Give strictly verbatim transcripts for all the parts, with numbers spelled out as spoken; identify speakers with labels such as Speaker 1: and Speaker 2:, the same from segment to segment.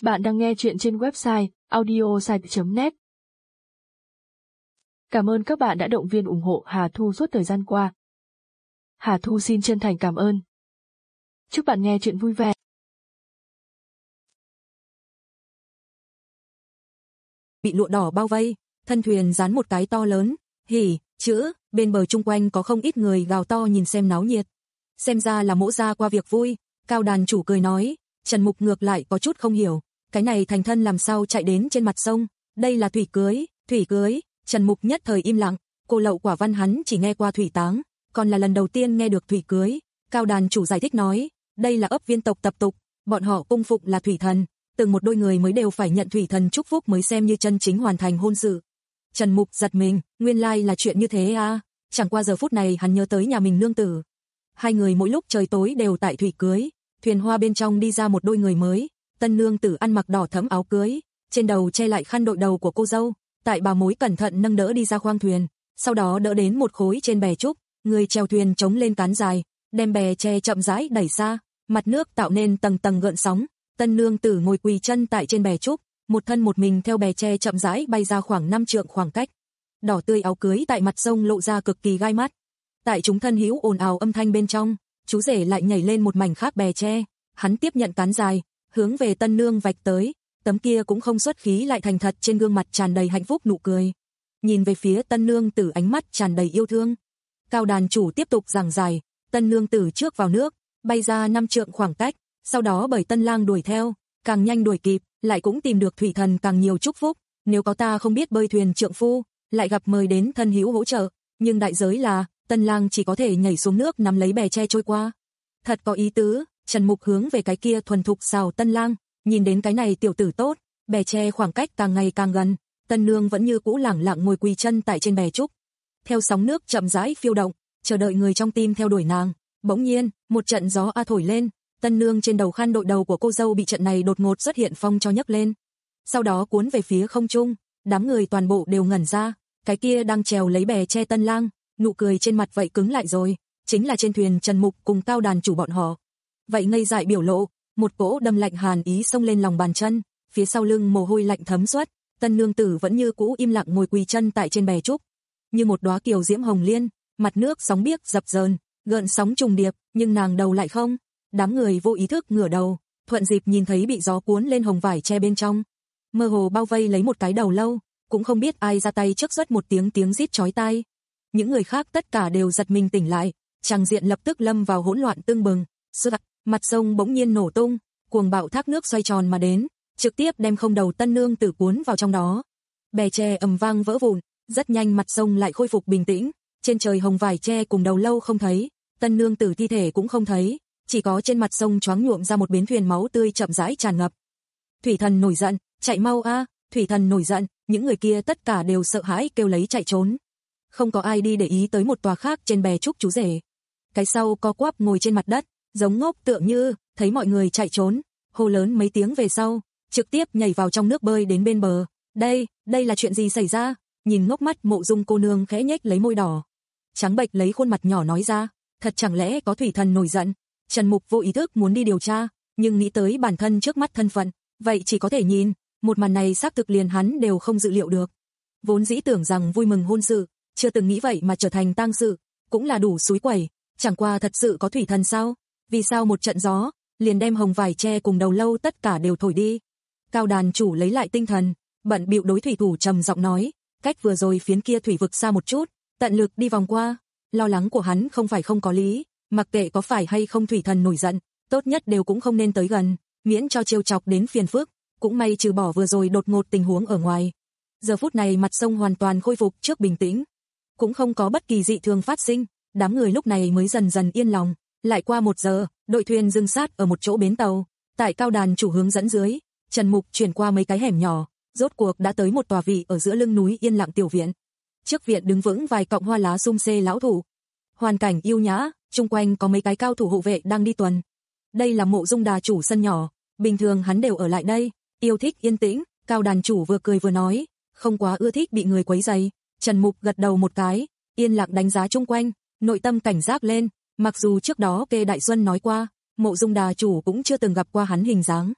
Speaker 1: Bạn đang nghe chuyện trên website audiosite chấm net. Cảm ơn các bạn đã động viên ủng hộ Hà Thu suốt thời gian qua. Hà Thu xin chân thành cảm ơn. Chúc bạn nghe chuyện vui vẻ.
Speaker 2: Bị lụa đỏ bao vây, thân thuyền dán một cái to lớn, hỉ, chữ, bên bờ chung quanh có không ít người gào to nhìn xem náo nhiệt. Xem ra là Mỗ gia qua việc vui, Cao đàn chủ cười nói, Trần Mục ngược lại có chút không hiểu, cái này thành thân làm sao chạy đến trên mặt sông, đây là thủy cưới, thủy cưới, Trần Mục nhất thời im lặng, cô lậu quả văn hắn chỉ nghe qua thủy táng, còn là lần đầu tiên nghe được thủy cưới. Cao đàn chủ giải thích nói, đây là ấp viên tộc tập tục, bọn họ cung phụng là thủy thần, từng một đôi người mới đều phải nhận thủy thần chúc phúc mới xem như chân chính hoàn thành hôn sự. Trần Mục giật mình, nguyên lai like là chuyện như thế à, chẳng qua giờ phút này hắn nhớ tới nhà mình nương tử. Hai người mỗi lúc trời tối đều tại thủy cưới, thuyền hoa bên trong đi ra một đôi người mới, tân nương tử ăn mặc đỏ thẫm áo cưới, trên đầu che lại khăn đội đầu của cô dâu, tại bà mối cẩn thận nâng đỡ đi ra khoang thuyền, sau đó đỡ đến một khối trên bè trúc, người chèo thuyền chống lên cán dài, đem bè tre chậm rãi đẩy xa, mặt nước tạo nên tầng tầng gợn sóng, tân nương tử ngồi quỳ chân tại trên bè trúc, một thân một mình theo bè tre chậm rãi bay ra khoảng năm trượng khoảng cách. Đỏ tươi áo cưới tại mặt sông lộ ra cực kỳ gai mắt. Tại chúng thân hữu ồn ào âm thanh bên trong, chú rể lại nhảy lên một mảnh khác bè tre, hắn tiếp nhận cán dài, hướng về tân nương vạch tới, tấm kia cũng không xuất khí lại thành thật trên gương mặt tràn đầy hạnh phúc nụ cười. Nhìn về phía tân nương tử ánh mắt tràn đầy yêu thương. Cao đàn chủ tiếp tục giảng giải, tân nương tử trước vào nước, bay ra năm trượng khoảng cách, sau đó bởi tân lang đuổi theo, càng nhanh đuổi kịp, lại cũng tìm được thủy thần càng nhiều chúc phúc, nếu có ta không biết bơi thuyền trượng phu, lại gặp mời đến thân hữu hỗ trợ, nhưng đại giới là, tân lang chỉ có thể nhảy xuống nước nắm lấy bè tre trôi qua. Thật có ý tứ, Trần Mục hướng về cái kia thuần thục xào tân lang, nhìn đến cái này tiểu tử tốt, bè tre khoảng cách càng ngày càng gần, tân nương vẫn như cũ lẳng lặng ngồi quỳ chân tại trên bè trúc. Theo sóng nước chậm rãi phiêu động, chờ đợi người trong tim theo đuổi nàng, bỗng nhiên, một trận gió a thổi lên, tân nương trên đầu khăn đội đầu của cô dâu bị trận này đột ngột xuất hiện phong cho nhấc lên. Sau đó cuốn về phía không trung, đám người toàn bộ đều ngẩn ra, cái kia đang trèo lấy bè tre tân lang, nụ cười trên mặt vậy cứng lại rồi, chính là trên thuyền Trần Mục cùng Cao đàn chủ bọn họ. Vậy ngây dại biểu lộ, một cỗ đâm lạnh hàn ý xông lên lòng bàn chân, phía sau lưng mồ hôi lạnh thấm suốt, tân nương tử vẫn như cũ im lặng ngồi quỳ chân tại trên bè trúc, như một đóa kiều diễm hồng liên, mặt nước sóng biếc dập dờn, gợn sóng trùng điệp, nhưng nàng đầu lại không. Đám người vô ý thức ngửa đầu, thuận dịp nhìn thấy bị gió cuốn lên hồng vải che bên trong, mơ hồ bao vây lấy một cái đầu lâu, cũng không biết ai ra tay trước xuất một tiếng tiếng rít chói tai. Những người khác tất cả đều giật mình tỉnh lại, tràng diện lập tức lâm vào hỗn loạn tương bừng. Sực, mặt sông bỗng nhiên nổ tung, cuồng bạo thác nước xoay tròn mà đến, trực tiếp đem không đầu tân nương tử cuốn vào trong đó. Bè tre ầm vang vỡ vụn, rất nhanh mặt sông lại khôi phục bình tĩnh, trên trời hồng vải tre cùng đầu lâu không thấy, tân nương tử thi thể cũng không thấy, chỉ có trên mặt sông choáng nhuộm ra một bến thuyền máu tươi chậm rãi tràn ngập. Thủy thần nổi giận, chạy mau a, thủy thần nổi giận, những người kia tất cả đều sợ hãi kêu lấy chạy trốn. Không có ai đi để ý tới một tòa khác trên bè trúc chú rể. Cái sau co quắp ngồi trên mặt đất, giống ngốc tựa như, thấy mọi người chạy trốn, hô lớn mấy tiếng về sau, trực tiếp nhảy vào trong nước bơi đến bên bờ. Đây, đây là chuyện gì xảy ra? Nhìn ngốc mắt Mộ Dung cô nương khẽ nhếch lấy môi đỏ. Trắng bệch lấy khuôn mặt nhỏ nói ra, thật chẳng lẽ có thủy thần nổi giận? Trần Mục vô ý thức muốn đi điều tra, nhưng nghĩ tới bản thân trước mắt thân phận, vậy chỉ có thể nhìn, một màn này xác thực liền hắn đều không dự liệu được. Vốn dĩ tưởng rằng vui mừng hôn sự, chưa từng nghĩ vậy mà trở thành tang sự, cũng là đủ xúi quẩy, chẳng qua thật sự có thủy thần sao? Vì sao một trận gió, liền đem hồng vải tre cùng đầu lâu tất cả đều thổi đi? Cao đàn chủ lấy lại tinh thần, bận bịu đối thủy thủ trầm giọng nói, cách vừa rồi phiến kia thủy vực xa một chút, tận lực đi vòng qua. Lo lắng của hắn không phải không có lý, mặc kệ có phải hay không thủy thần nổi giận, tốt nhất đều cũng không nên tới gần, miễn cho trêu chọc đến phiền phức, cũng may trừ bỏ vừa rồi đột ngột tình huống ở ngoài. Giờ phút này mặt sông hoàn toàn khôi phục trước bình tĩnh, cũng không có bất kỳ dị thường phát sinh, đám người lúc này mới dần dần yên lòng. Lại qua một giờ, đội thuyền dừng sát ở một chỗ bến tàu, tại Cao đàn chủ hướng dẫn dưới, Trần Mục chuyển qua mấy cái hẻm nhỏ, rốt cuộc đã tới một tòa vị ở giữa lưng núi yên lặng tiểu viện. Trước viện đứng vững vài cọng hoa lá sum xê lão thụ, hoàn cảnh yêu nhã, chung quanh có mấy cái cao thủ hộ vệ đang đi tuần. Đây là Mộ Dung đà chủ sân nhỏ, bình thường hắn đều ở lại đây, yêu thích yên tĩnh. Cao đàn chủ vừa cười vừa nói, không quá ưa thích bị người quấy rầy. Trần Mục gật đầu một cái, yên lặng đánh giá chung quanh, nội tâm cảnh giác lên. Mặc dù trước đó Kê Đại Xuân nói qua, Mộ Dung đà chủ cũng chưa từng gặp qua hắn hình dáng,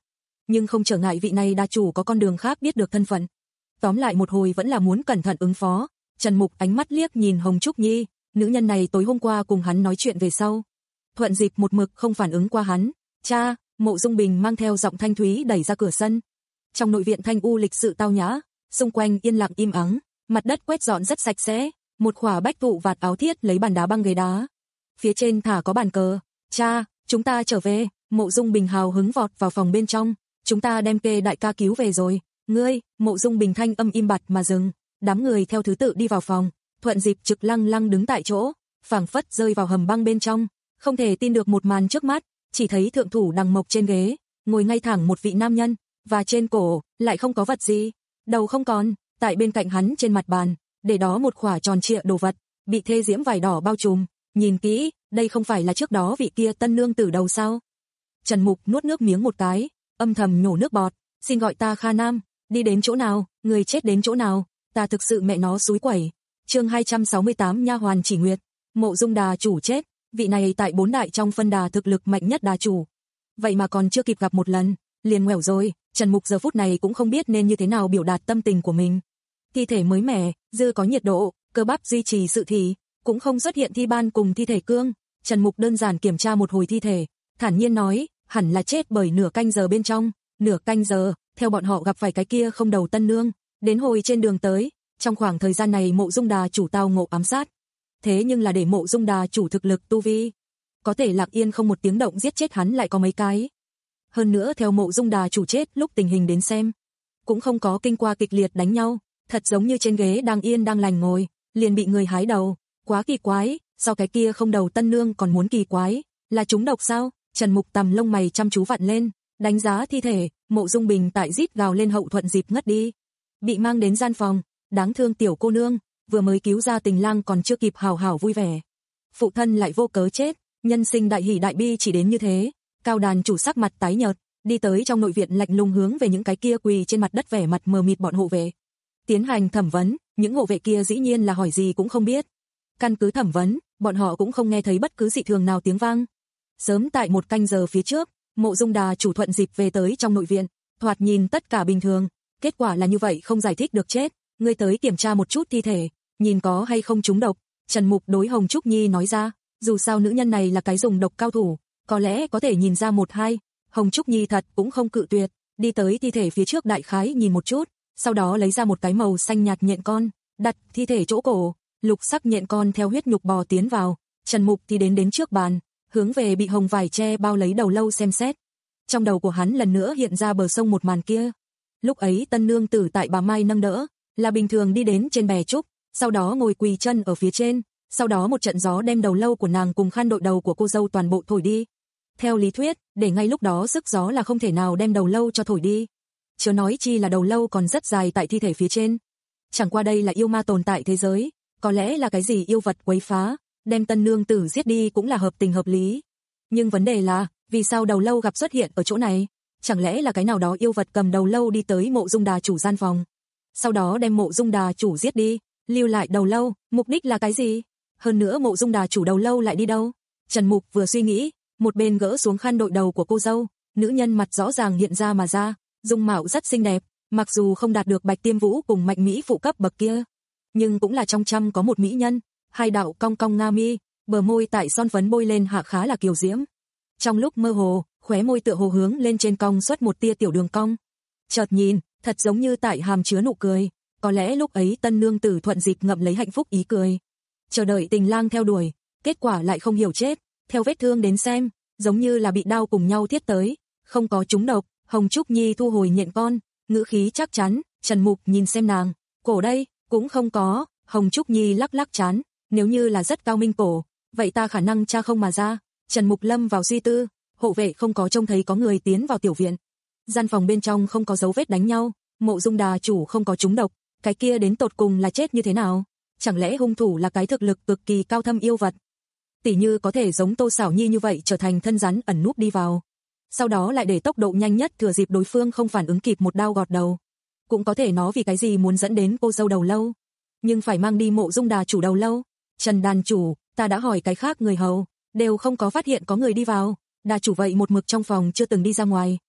Speaker 2: nhưng không trở ngại vị này đa chủ có con đường khác biết được thân phận. Tóm lại một hồi vẫn là muốn cẩn thận ứng phó. Trần Mục ánh mắt liếc nhìn Hồng Trúc Nhi, nữ nhân này tối hôm qua cùng hắn nói chuyện về sau. Thuận Dịp một mực không phản ứng qua hắn. Cha, Mộ Dung Bình mang theo giọng thanh thúy đẩy ra cửa sân. Trong nội viện thanh u lịch sự tao nhã, xung quanh yên lặng im ắng, mặt đất quét dọn rất sạch sẽ, một khỏa bách thụ vạt áo thiết lấy bàn đá băng ghế đá. Phía trên thả có bàn cờ. Cha, chúng ta trở về. Mộ Dung Bình hào hứng vọt vào phòng bên trong. Chúng ta đem Kê đại ca cứu về rồi. Ngươi, Mộ Dung Bình thanh âm im bặt mà dừng. Đám người theo thứ tự đi vào phòng. Thuận Dịp trực lăng lăng đứng tại chỗ, phảng phất rơi vào hầm băng bên trong, không thể tin được một màn trước mắt, chỉ thấy thượng thủ Đằng Mộc trên ghế, ngồi ngay thẳng một vị nam nhân, và trên cổ lại không có vật gì, đầu không còn, tại bên cạnh hắn trên mặt bàn, để đó một khỏa tròn trịa đồ vật, bị thê diễm vải đỏ bao trùm, nhìn kỹ, đây không phải là trước đó vị kia tân nương tử đầu sao? Trần Mục nuốt nước miếng một cái, âm thầm nhổ nước bọt, xin gọi ta Kha Nam, đi đến chỗ nào, người chết đến chỗ nào, ta thực sự mẹ nó xúi quẩy. Chương hai trăm sáu mươi tám nha hoàn Chỉ Nguyệt, Mộ Dung đà chủ chết, vị này tại bốn đại trong phân đà thực lực mạnh nhất đà chủ. Vậy mà còn chưa kịp gặp một lần, liền ngoẻo rồi, Trần Mục giờ phút này cũng không biết nên như thế nào biểu đạt tâm tình của mình. Thi thể mới mẻ, dư có nhiệt độ, cơ bắp duy trì sự thì, cũng không xuất hiện thi ban cùng thi thể cương. Trần Mục đơn giản kiểm tra một hồi thi thể, thản nhiên nói, hẳn là chết bởi nửa canh giờ bên trong, nửa canh giờ, theo bọn họ gặp phải cái kia không đầu tân nương, đến hồi trên đường tới. Trong khoảng thời gian này Mộ Dung đà chủ tao ngộ ám sát. Thế nhưng là để Mộ Dung đà chủ thực lực tu vi, có thể lặng yên không một tiếng động giết chết hắn lại có mấy cái. Hơn nữa theo Mộ Dung đà chủ chết lúc tình hình đến xem, cũng không có kinh qua kịch liệt đánh nhau, thật giống như trên ghế đang yên đang lành ngồi, liền bị người hái đầu, quá kỳ quái, sao cái kia không đầu tân nương còn muốn kỳ quái, là trúng độc sao? Trần Mục tầm lông mày chăm chú vặn lên, đánh giá thi thể, Mộ Dung Bình tại rít gào lên hậu Thuận Dịp ngất đi, bị mang đến gian phòng. Đáng thương tiểu cô nương, vừa mới cứu ra tình lang còn chưa kịp hào hào vui vẻ. Phụ thân lại vô cớ chết, nhân sinh đại hỷ đại bi chỉ đến như thế. Cao đàn chủ sắc mặt tái nhợt, đi tới trong nội viện lạnh lùng hướng về những cái kia quỳ trên mặt đất vẻ mặt mờ mịt bọn hộ vệ. Tiến hành thẩm vấn, những hộ vệ kia dĩ nhiên là hỏi gì cũng không biết. Căn cứ thẩm vấn, bọn họ cũng không nghe thấy bất cứ dị thường nào tiếng vang. Sớm tại một canh giờ phía trước, Mộ Dung đà chủ Thuận Dịp về tới trong nội viện, thoạt nhìn tất cả bình thường, kết quả là như vậy không giải thích được chết. Ngươi tới kiểm tra một chút thi thể, nhìn có hay không trúng độc. Trần Mục đối Hồng Trúc Nhi nói ra, dù sao nữ nhân này là cái dùng độc cao thủ, có lẽ có thể nhìn ra một hai. Hồng Trúc Nhi thật cũng không cự tuyệt, đi tới thi thể phía trước đại khái nhìn một chút, sau đó lấy ra một cái màu xanh nhạt nhện con, đặt thi thể chỗ cổ, lục sắc nhện con theo huyết nhục bò tiến vào. Trần Mục thì đến đến trước bàn, hướng về bị hồng vải che bao lấy đầu lâu xem xét. Trong đầu của hắn lần nữa hiện ra bờ sông một màn kia. Lúc ấy tân nương tử tại bà Mai nâng đỡ, là bình thường đi đến trên bè trúc, sau đó ngồi quỳ chân ở phía trên, sau đó một trận gió đem đầu lâu của nàng cùng khăn đội đầu của cô dâu toàn bộ thổi đi. Theo lý thuyết, để ngay lúc đó sức gió là không thể nào đem đầu lâu cho thổi đi. Chớ nói chi là đầu lâu còn rất dài tại thi thể phía trên. Chẳng qua đây là yêu ma tồn tại thế giới, có lẽ là cái gì yêu vật quấy phá, đem tân nương tử giết đi cũng là hợp tình hợp lý. Nhưng vấn đề là, vì sao đầu lâu gặp xuất hiện ở chỗ này? Chẳng lẽ là cái nào đó yêu vật cầm đầu lâu đi tới Mộ Dung đà chủ gian phòng, sau đó đem Mộ Dung đà chủ giết đi, lưu lại đầu lâu, mục đích là cái gì? Hơn nữa Mộ Dung đà chủ đầu lâu lại đi đâu? Trần Mục vừa suy nghĩ, một bên gỡ xuống khăn đội đầu của cô dâu, nữ nhân mặt rõ ràng hiện ra mà ra, dung mạo rất xinh đẹp, mặc dù không đạt được Bạch Tiêm Vũ cùng Mạnh Mỹ phụ cấp bậc kia, nhưng cũng là trong trăm có một mỹ nhân, hai đạo cong cong nga mi, bờ môi tại son phấn bôi lên hạ khá là kiều diễm. Trong lúc mơ hồ, khóe môi tựa hồ hướng lên trên cong xuất một tia tiểu đường cong. Chợt nhìn, thật giống như tại hàm chứa nụ cười, có lẽ lúc ấy tân nương tử Thuận Dịp ngậm lấy hạnh phúc ý cười, chờ đợi tình lang theo đuổi, kết quả lại không hiểu chết, theo vết thương đến xem, giống như là bị đao cùng nhau thiết tới, không có trúng độc. Hồng Trúc Nhi thu hồi nhện con, ngữ khí chắc chắn. Trần Mục nhìn xem nàng, cổ đây, cũng không có. Hồng Trúc Nhi lắc lắc chán, nếu như là rất cao minh cổ, vậy ta khả năng tra không mà ra. Trần Mục lâm vào suy tư, hộ vệ không có trông thấy có người tiến vào tiểu viện. Gian phòng bên trong không có dấu vết đánh nhau, Mộ Dung đà chủ không có trúng độc, cái kia đến tột cùng là chết như thế nào? Chẳng lẽ hung thủ là cái thực lực cực kỳ cao thâm yêu vật? Tỷ như có thể giống Tô Sảo Nhi như vậy trở thành thân rắn ẩn núp đi vào, sau đó lại để tốc độ nhanh nhất thừa dịp đối phương không phản ứng kịp một đao gọt đầu. Cũng có thể nó vì cái gì muốn dẫn đến cô dâu đầu lâu, nhưng phải mang đi Mộ Dung đà chủ đầu lâu. Trần đàn chủ, ta đã hỏi cái khác người hầu, đều không có phát hiện có người đi vào, đà chủ vậy một mực trong phòng chưa từng đi ra ngoài.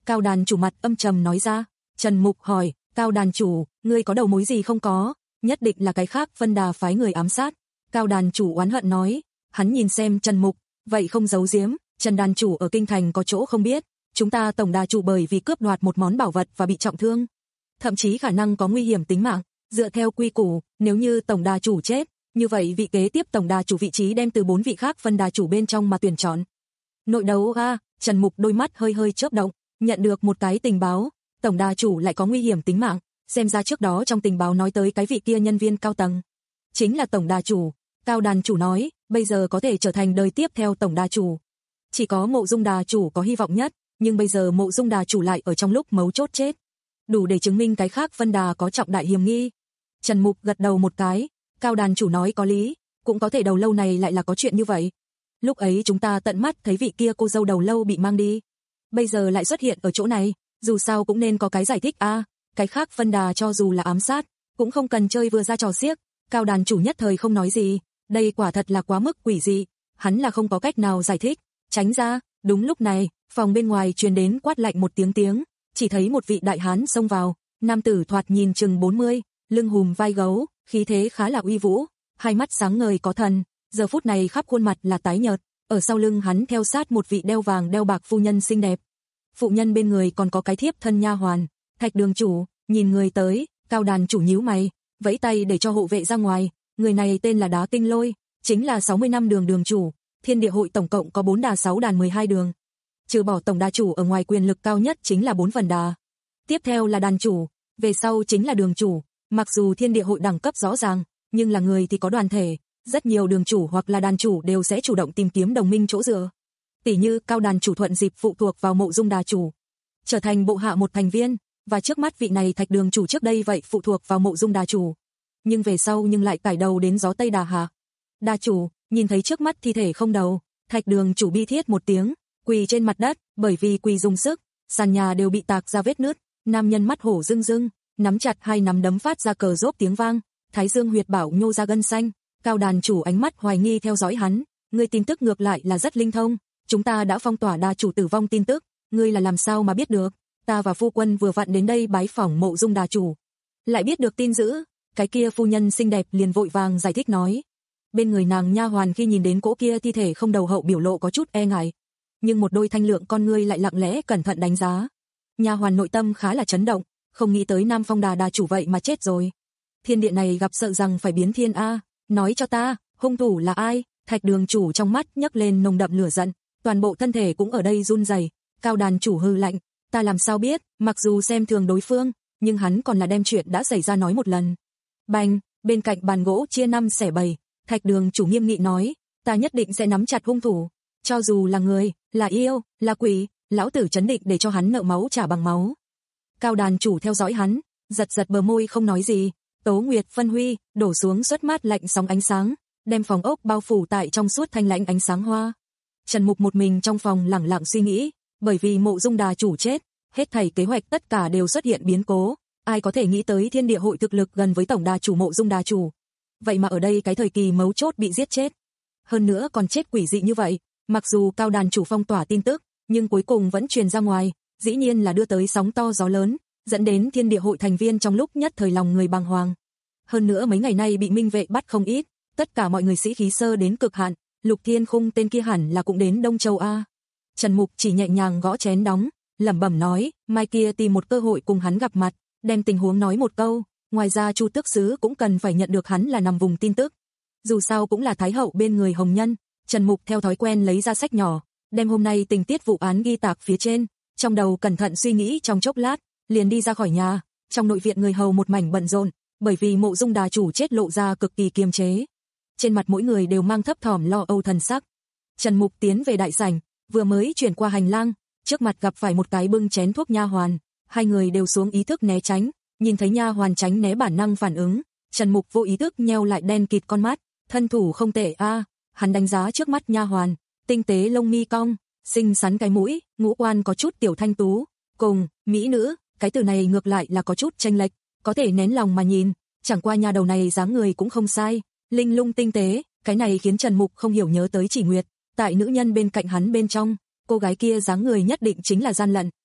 Speaker 2: Cao đàn chủ mặt âm trầm nói ra. Trần Mục hỏi, Cao đàn chủ, ngươi có đầu mối gì không có? Nhất định là cái khác Vân Đà phái người ám sát. Cao đàn chủ oán hận nói. Hắn nhìn xem Trần Mục, vậy không giấu giếm, Trần đàn chủ ở kinh thành có chỗ không biết, chúng ta tổng đà chủ bởi vì cướp đoạt một món bảo vật và bị trọng thương, thậm chí khả năng có nguy hiểm tính mạng. Dựa theo quy củ, nếu như tổng đà chủ chết, như vậy vị kế tiếp tổng đà chủ vị trí đem từ bốn vị khác Vân đà chủ bên trong mà tuyển chọn. Nội đấu a, Trần Mục đôi mắt hơi hơi chớp động, nhận được một cái tình báo, tổng đà chủ lại có nguy hiểm tính mạng, xem ra trước đó trong tình báo nói tới cái vị kia nhân viên cao tầng, chính là tổng đà chủ. Cao đàn chủ nói, bây giờ có thể trở thành đời tiếp theo tổng đà chủ. Chỉ có Mộ Dung đà chủ có hy vọng nhất, nhưng bây giờ Mộ Dung đà chủ lại ở trong lúc mấu chốt chết. Đủ để chứng minh cái khác Vân Đà có trọng đại hiểm nghi. Trần Mục gật đầu một cái, Cao đàn chủ nói có lý, cũng có thể đầu lâu này lại là có chuyện như vậy. Lúc ấy chúng ta tận mắt thấy vị kia cô dâu đầu lâu bị mang đi. Bây giờ lại xuất hiện ở chỗ này, dù sao cũng nên có cái giải thích a. À, cái khác Vân Đà cho dù là ám sát, cũng không cần chơi vừa ra trò xiếc. Cao đàn chủ nhất thời không nói gì, đây quả thật là quá mức quỷ dị, hắn là không có cách nào giải thích. Tránh ra. Đúng lúc này, phòng bên ngoài truyền đến quát lạnh một tiếng tiếng, chỉ thấy một vị đại hán xông vào, nam tử thoạt nhìn chừng bốn mươi, lưng hùm vai gấu, khí thế khá là uy vũ, hai mắt sáng ngời có thần, giờ phút này khắp khuôn mặt là tái nhợt, ở sau lưng hắn theo sát một vị đeo vàng đeo bạc phu nhân xinh đẹp. Phụ nhân bên người còn có cái thiếp thân nha hoàn. Thạch đường chủ, nhìn người tới, Cao đàn chủ nhíu mày, vẫy tay để cho hộ vệ ra ngoài, người này tên là Đá Kinh Lôi, chính là sáu mươi năm đường đường chủ. Thiên Địa hội tổng cộng có bốn đà sáu đàn mười hai đường. Trừ bỏ tổng đà chủ ở ngoài quyền lực cao nhất chính là bốn phần đà. Tiếp theo là đàn chủ, về sau chính là đường chủ. Mặc dù Thiên Địa hội đẳng cấp rõ ràng, nhưng là người thì có đoàn thể, rất nhiều đường chủ hoặc là đàn chủ đều sẽ chủ động tìm kiếm đồng minh chỗ dựa. Tỷ như Cao đàn chủ thuận dịp phụ thuộc vào Mộ Dung đà chủ, trở thành bộ hạ một thành viên, và trước mắt vị này Thạch đường chủ trước đây vậy phụ thuộc vào Mộ Dung đà chủ, nhưng về sau nhưng lại cải đầu đến gió Tây Đà Hạ. Đà chủ, nhìn thấy trước mắt thi thể không đầu, Thạch đường chủ bi thiết một tiếng, quỳ trên mặt đất, bởi vì quỳ dùng sức, sàn nhà đều bị tạc ra vết nứt, nam nhân mắt hổ rưng rưng, nắm chặt hai nắm đấm phát ra cờ rốp tiếng vang, thái dương huyệt bảo nhô ra gân xanh. Cao đàn chủ ánh mắt hoài nghi theo dõi hắn, ngươi tin tức ngược lại là rất linh thông, chúng ta đã phong tỏa đà chủ tử vong tin tức, ngươi là làm sao mà biết được? Ta và phu quân vừa vặn đến đây bái phỏng Mộ Dung đà chủ, lại biết được tin dữ. Cái kia phu nhân xinh đẹp liền vội vàng giải thích nói. Bên người nàng nha hoàn khi nhìn đến cỗ kia thi thể không đầu hậu biểu lộ có chút e ngại, nhưng một đôi thanh lượng con ngươi lại lặng lẽ cẩn thận đánh giá. Nha hoàn nội tâm khá là chấn động, không nghĩ tới Nam Phong đà đà chủ vậy mà chết rồi. Thiên địa này gặp sợ rằng phải biến thiên a, nói cho ta, hung thủ là ai? Thạch đường chủ trong mắt nhấc lên nồng đậm lửa giận, toàn bộ thân thể cũng ở đây run rẩy. Cao đàn chủ hư lạnh, ta làm sao biết, mặc dù xem thường đối phương, nhưng hắn còn là đem chuyện đã xảy ra nói một lần. Bành, bên cạnh bàn gỗ chia năm xẻ bảy, Thạch đường chủ nghiêm nghị nói, ta nhất định sẽ nắm chặt hung thủ, cho dù là người, là yêu, là quỷ, lão tử trấn định để cho hắn nợ máu trả bằng máu. Cao đàn chủ theo dõi hắn, giật giật bờ môi không nói gì. Tố Nguyệt phân huy, đổ xuống xuất mát lạnh sóng ánh sáng, đem phòng ốc bao phủ tại trong suốt thanh lãnh ánh sáng hoa. Trần Mục một mình trong phòng lẳng lặng suy nghĩ, bởi vì Mộ Dung đà chủ chết, hết thảy kế hoạch tất cả đều xuất hiện biến cố, ai có thể nghĩ tới Thiên Địa hội thực lực gần với tổng đà chủ Mộ Dung đà chủ. Vậy mà ở đây cái thời kỳ mấu chốt bị giết chết. Hơn nữa còn chết quỷ dị như vậy, mặc dù Cao đàn chủ phong tỏa tin tức, nhưng cuối cùng vẫn truyền ra ngoài, dĩ nhiên là đưa tới sóng to gió lớn, dẫn đến Thiên Địa hội thành viên trong lúc nhất thời lòng người bàng hoàng. Hơn nữa mấy ngày nay bị minh vệ bắt không ít, tất cả mọi người sĩ khí sơ đến cực hạn, Lục Thiên Khung tên kia hẳn là cũng đến Đông Châu a. Trần Mục chỉ nhẹ nhàng gõ chén đóng, lẩm bẩm nói, mai kia tìm một cơ hội cùng hắn gặp mặt, đem tình huống nói một câu, ngoài ra Chu Tước sứ cũng cần phải nhận được hắn là nằm vùng tin tức. Dù sao cũng là thái hậu bên người hồng nhân, Trần Mục theo thói quen lấy ra sách nhỏ, đem hôm nay tình tiết vụ án ghi tạc phía trên, trong đầu cẩn thận suy nghĩ trong chốc lát, liền đi ra khỏi nhà. Trong nội viện người hầu một mảnh bận rộn, bởi vì Mộ Dung đà chủ chết lộ ra cực kỳ kiềm chế. Trên mặt mỗi người đều mang thấp thỏm lo âu thần sắc. Trần Mục tiến về đại sảnh, vừa mới chuyển qua hành lang, trước mặt gặp phải một cái bưng chén thuốc nha hoàn, hai người đều xuống ý thức né tránh, nhìn thấy nha hoàn tránh né bản năng phản ứng, Trần Mục vô ý thức nheo lại đen kịt con mắt, thân thủ không tệ a, hắn đánh giá trước mắt nha hoàn, tinh tế lông mi cong, xinh xắn cái mũi, ngũ quan có chút tiểu thanh tú, cùng mỹ nữ, cái từ này ngược lại là có chút chênh lệch, có thể nén lòng mà nhìn, chẳng qua nha đầu này dáng người cũng không sai, linh lung tinh tế, cái này khiến Trần Mục không hiểu nhớ tới Chỉ Nguyệt, tại nữ nhân bên cạnh hắn bên trong, cô gái kia dáng người nhất định chính là gian lận,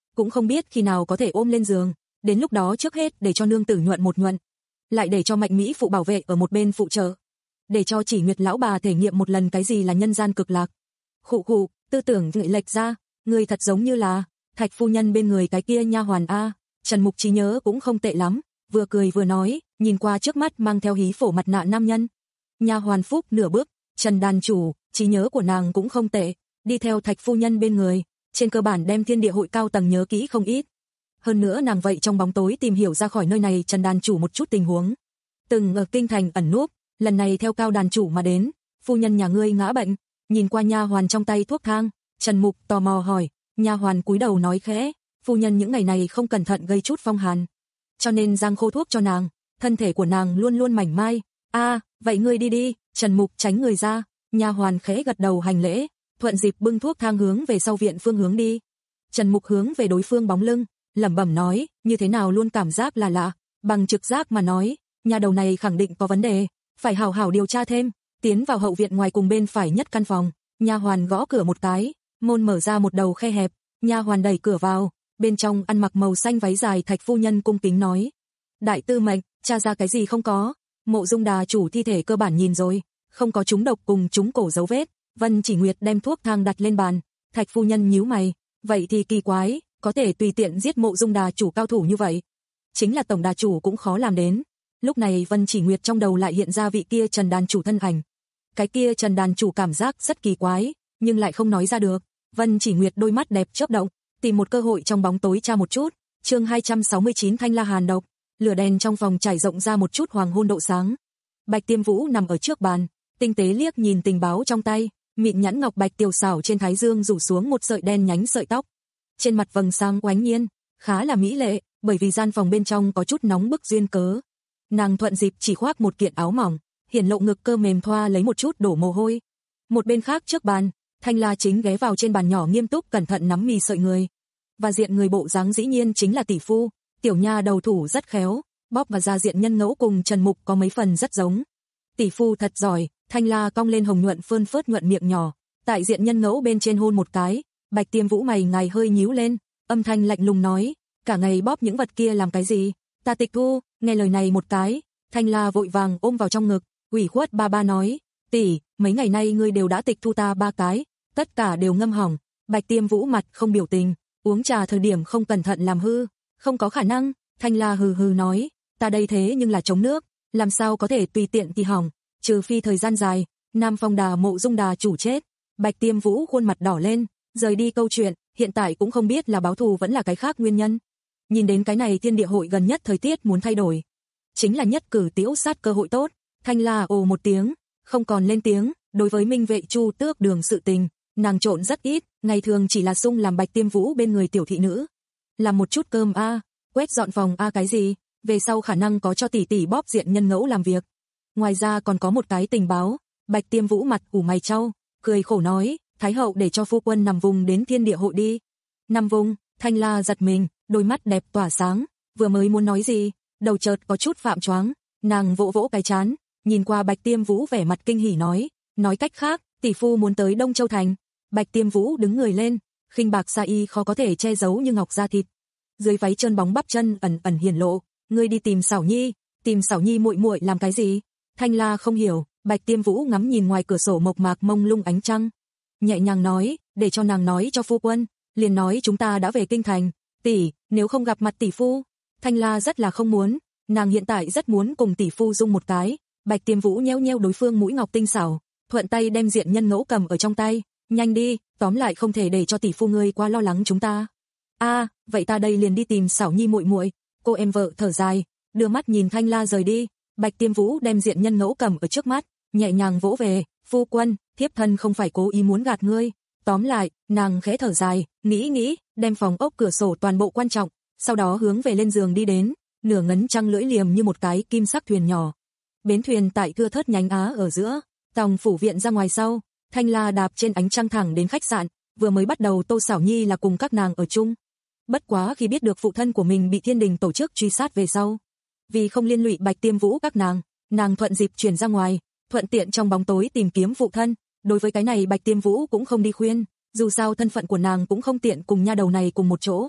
Speaker 2: cũng không biết khi nào có thể ôm lên giường, đến lúc đó trước hết để cho nương tử nhuận một nhuận, lại để cho Mạnh Mỹ phụ bảo vệ ở một bên phụ trợ, để cho Chỉ Nguyệt lão bà thể nghiệm một lần cái gì là nhân gian cực lạc. Khụ khụ, tư tưởng lệch lệch ra, người thật giống như là Thạch phu nhân bên người cái kia nha hoàn a. Trần Mục trí nhớ cũng không tệ lắm, vừa cười vừa nói, nhìn qua trước mắt mang theo hí phổ mặt nạ nam nhân. Nha hoàn Phúc nửa bước, Trần đàn chủ, trí nhớ của nàng cũng không tệ, đi theo Thạch phu nhân bên người, trên cơ bản đem thiên địa hội cao tầng nhớ kỹ không ít. Hơn nữa nàng vậy trong bóng tối tìm hiểu ra khỏi nơi này Trần đàn chủ một chút tình huống. Từng ở kinh thành ẩn núp, lần này theo Cao đàn chủ mà đến, phu nhân nhà ngươi ngã bệnh, nhìn qua nha hoàn trong tay thuốc thang, Trần Mục tò mò hỏi, nha hoàn cúi đầu nói khẽ, phu nhân những ngày này không cẩn thận gây chút phong hàn, cho nên giang khô thuốc cho nàng, thân thể của nàng luôn luôn mảnh mai. A, vậy ngươi đi đi. Trần Mục tránh người ra, nha hoàn khẽ gật đầu hành lễ, thuận dịp bưng thuốc thang hướng về sau viện phương hướng đi. Trần Mục hướng về đối phương bóng lưng, lẩm bẩm nói, như thế nào luôn cảm giác là lạ, bằng trực giác mà nói, nhà đầu này khẳng định có vấn đề, phải hảo hảo điều tra thêm. Tiến vào hậu viện ngoài cùng bên phải nhất căn phòng, nha hoàn gõ cửa một cái, môn mở ra một đầu khe hẹp, nha hoàn đẩy cửa vào, bên trong ăn mặc màu xanh váy dài Thạch phu nhân cung kính nói, đại tư mệnh, tra ra cái gì không có? Mộ Dung Đà chủ thi thể cơ bản nhìn rồi, không có trúng độc cùng trúng cổ dấu vết. Vân Chỉ Nguyệt đem thuốc thang đặt lên bàn, Thạch phu nhân nhíu mày, vậy thì kỳ quái, có thể tùy tiện giết Mộ Dung Đà chủ cao thủ như vậy, chính là tổng đà chủ cũng khó làm đến. Lúc này Vân Chỉ Nguyệt trong đầu lại hiện ra vị kia Trần đàn chủ thân ảnh. Cái kia Trần đàn chủ cảm giác rất kỳ quái, nhưng lại không nói ra được. Vân Chỉ Nguyệt đôi mắt đẹp chớp động, tìm một cơ hội trong bóng tối tra một chút. Chương hai trăm sáu mươi chín Thanh La Hàn độc. Lửa đèn trong phòng trải rộng ra một chút hoàng hôn độ sáng. Bạch Tiêm Vũ nằm ở trước bàn, tinh tế liếc nhìn tình báo trong tay, mịn nhẵn ngọc bạch tiểu xảo trên thái dương rủ xuống một sợi đen nhánh sợi tóc. Trên mặt vầng sáng oánh nhiên, khá là mỹ lệ, bởi vì gian phòng bên trong có chút nóng bức duyên cớ. Nàng thuận dịp chỉ khoác một kiện áo mỏng, hiển lộ ngực cơ mềm thoa lấy một chút đổ mồ hôi. Một bên khác trước bàn, Thanh La chính ghé vào trên bàn nhỏ nghiêm túc cẩn thận nắm mì sợi người. Và diện người bộ dáng dĩ nhiên chính là tỷ phu, tiểu nha đầu thủ rất khéo, bóp và ra diện nhân ngẫu cùng Trần Mục có mấy phần rất giống. Tỷ phu thật giỏi. Thanh La cong lên hồng nhuận phơn phớt nhuận miệng nhỏ, tại diện nhân ngẫu bên trên hôn một cái. Bạch Tiêm Vũ mày ngài hơi nhíu lên, âm thanh lạnh lùng nói, cả ngày bóp những vật kia làm cái gì? Ta tịch thu. Nghe lời này một cái, Thanh La vội vàng ôm vào trong ngực, ủy khuất ba ba nói, tỷ, mấy ngày nay ngươi đều đã tịch thu ta ba cái, tất cả đều ngâm hỏng. Bạch Tiêm Vũ mặt không biểu tình, uống trà thời điểm không cẩn thận làm hư, không có khả năng. Thanh La hừ hừ nói, ta đây thế nhưng là chống nước, làm sao có thể tùy tiện thì hỏng, trừ phi thời gian dài, Nam Phong Đà Mộ Dung Đà chủ chết. Bạch Tiêm Vũ khuôn mặt đỏ lên, rời đi câu chuyện, hiện tại cũng không biết là báo thù vẫn là cái khác nguyên nhân. Nhìn đến cái này thiên địa hội gần nhất thời tiết muốn thay đổi, chính là nhất cử tiễu sát cơ hội tốt. Thanh La ồ một tiếng, không còn lên tiếng, đối với Minh Vệ Chu Tước Đường sự tình, nàng trộn rất ít, ngày thường chỉ là sung làm Bạch Tiêm Vũ bên người tiểu thị nữ. Làm một chút cơm a, à, quét dọn phòng a à cái gì, về sau khả năng có cho tỷ tỷ bóp diện nhân ngẫu làm việc. Ngoài ra còn có một cái tình báo. Bạch Tiêm Vũ mặt ủ mày chau, cười khổ nói, Thái hậu để cho phu quân nằm vùng đến thiên địa hội đi. Nằm vùng? Thanh La giật mình, đôi mắt đẹp tỏa sáng, vừa mới muốn nói gì, đầu chợt có chút phạm choáng, nàng vỗ vỗ cái trán, nhìn qua Bạch Tiêm Vũ vẻ mặt kinh hỉ nói, nói cách khác, tỷ phu muốn tới Đông Châu thành. Bạch Tiêm Vũ đứng người lên, khinh bạc sa y khó có thể che giấu như ngọc da thịt, dưới váy trơn bóng bắp chân ẩn ẩn hiển lộ, ngươi đi tìm Sảo Nhi, tìm Sảo Nhi muội muội làm cái gì? Thanh La không hiểu. Bạch Tiêm Vũ ngắm nhìn ngoài cửa sổ mộc mạc mông lung ánh trăng, nhẹ nhàng nói, để cho nàng nói cho phu quân, liền nói chúng ta đã về kinh thành, tỷ, nếu không gặp mặt tỷ phu. Thanh La rất là không muốn, nàng hiện tại rất muốn cùng tỷ phu dung một cái. Bạch Tiêm Vũ nheo nheo đối phương mũi ngọc tinh xảo, thuận tay đem diện nhân ngẫu cầm ở trong tay, nhanh đi, tóm lại không thể để cho tỷ phu ngươi quá lo lắng chúng ta. A, à, vậy ta đây liền đi tìm Sảo Nhi muội muội. Cô em vợ thở dài, đưa mắt nhìn Thanh La rời đi. Bạch Tiêm Vũ đem diện nhân ngẫu cầm ở trước mắt, nhẹ nhàng vỗ về, phu quân, thiếp thân không phải cố ý muốn gạt ngươi. Tóm lại, nàng khẽ thở dài, nghĩ nghĩ, đem phòng ốc cửa sổ toàn bộ quan trọng, sau đó hướng về lên giường đi đến, nửa ngấn trăng lưỡi liềm như một cái kim sắc thuyền nhỏ. Bến thuyền tại thưa thớt nhánh á ở giữa, tòng phủ viện ra ngoài sau, Thanh La đạp trên ánh trăng thẳng đến khách sạn, vừa mới bắt đầu Tô Sảo Nhi là cùng các nàng ở chung. Bất quá khi biết được phụ thân của mình bị thiên đình tổ chức truy sát về sau, vì không liên lụy Bạch Tiêm Vũ các nàng, nàng thuận dịp chuyển ra ngoài, thuận tiện trong bóng tối tìm kiếm phụ thân. Đối với cái này Bạch Tiêm Vũ cũng không đi khuyên, dù sao thân phận của nàng cũng không tiện cùng nha đầu này cùng một chỗ.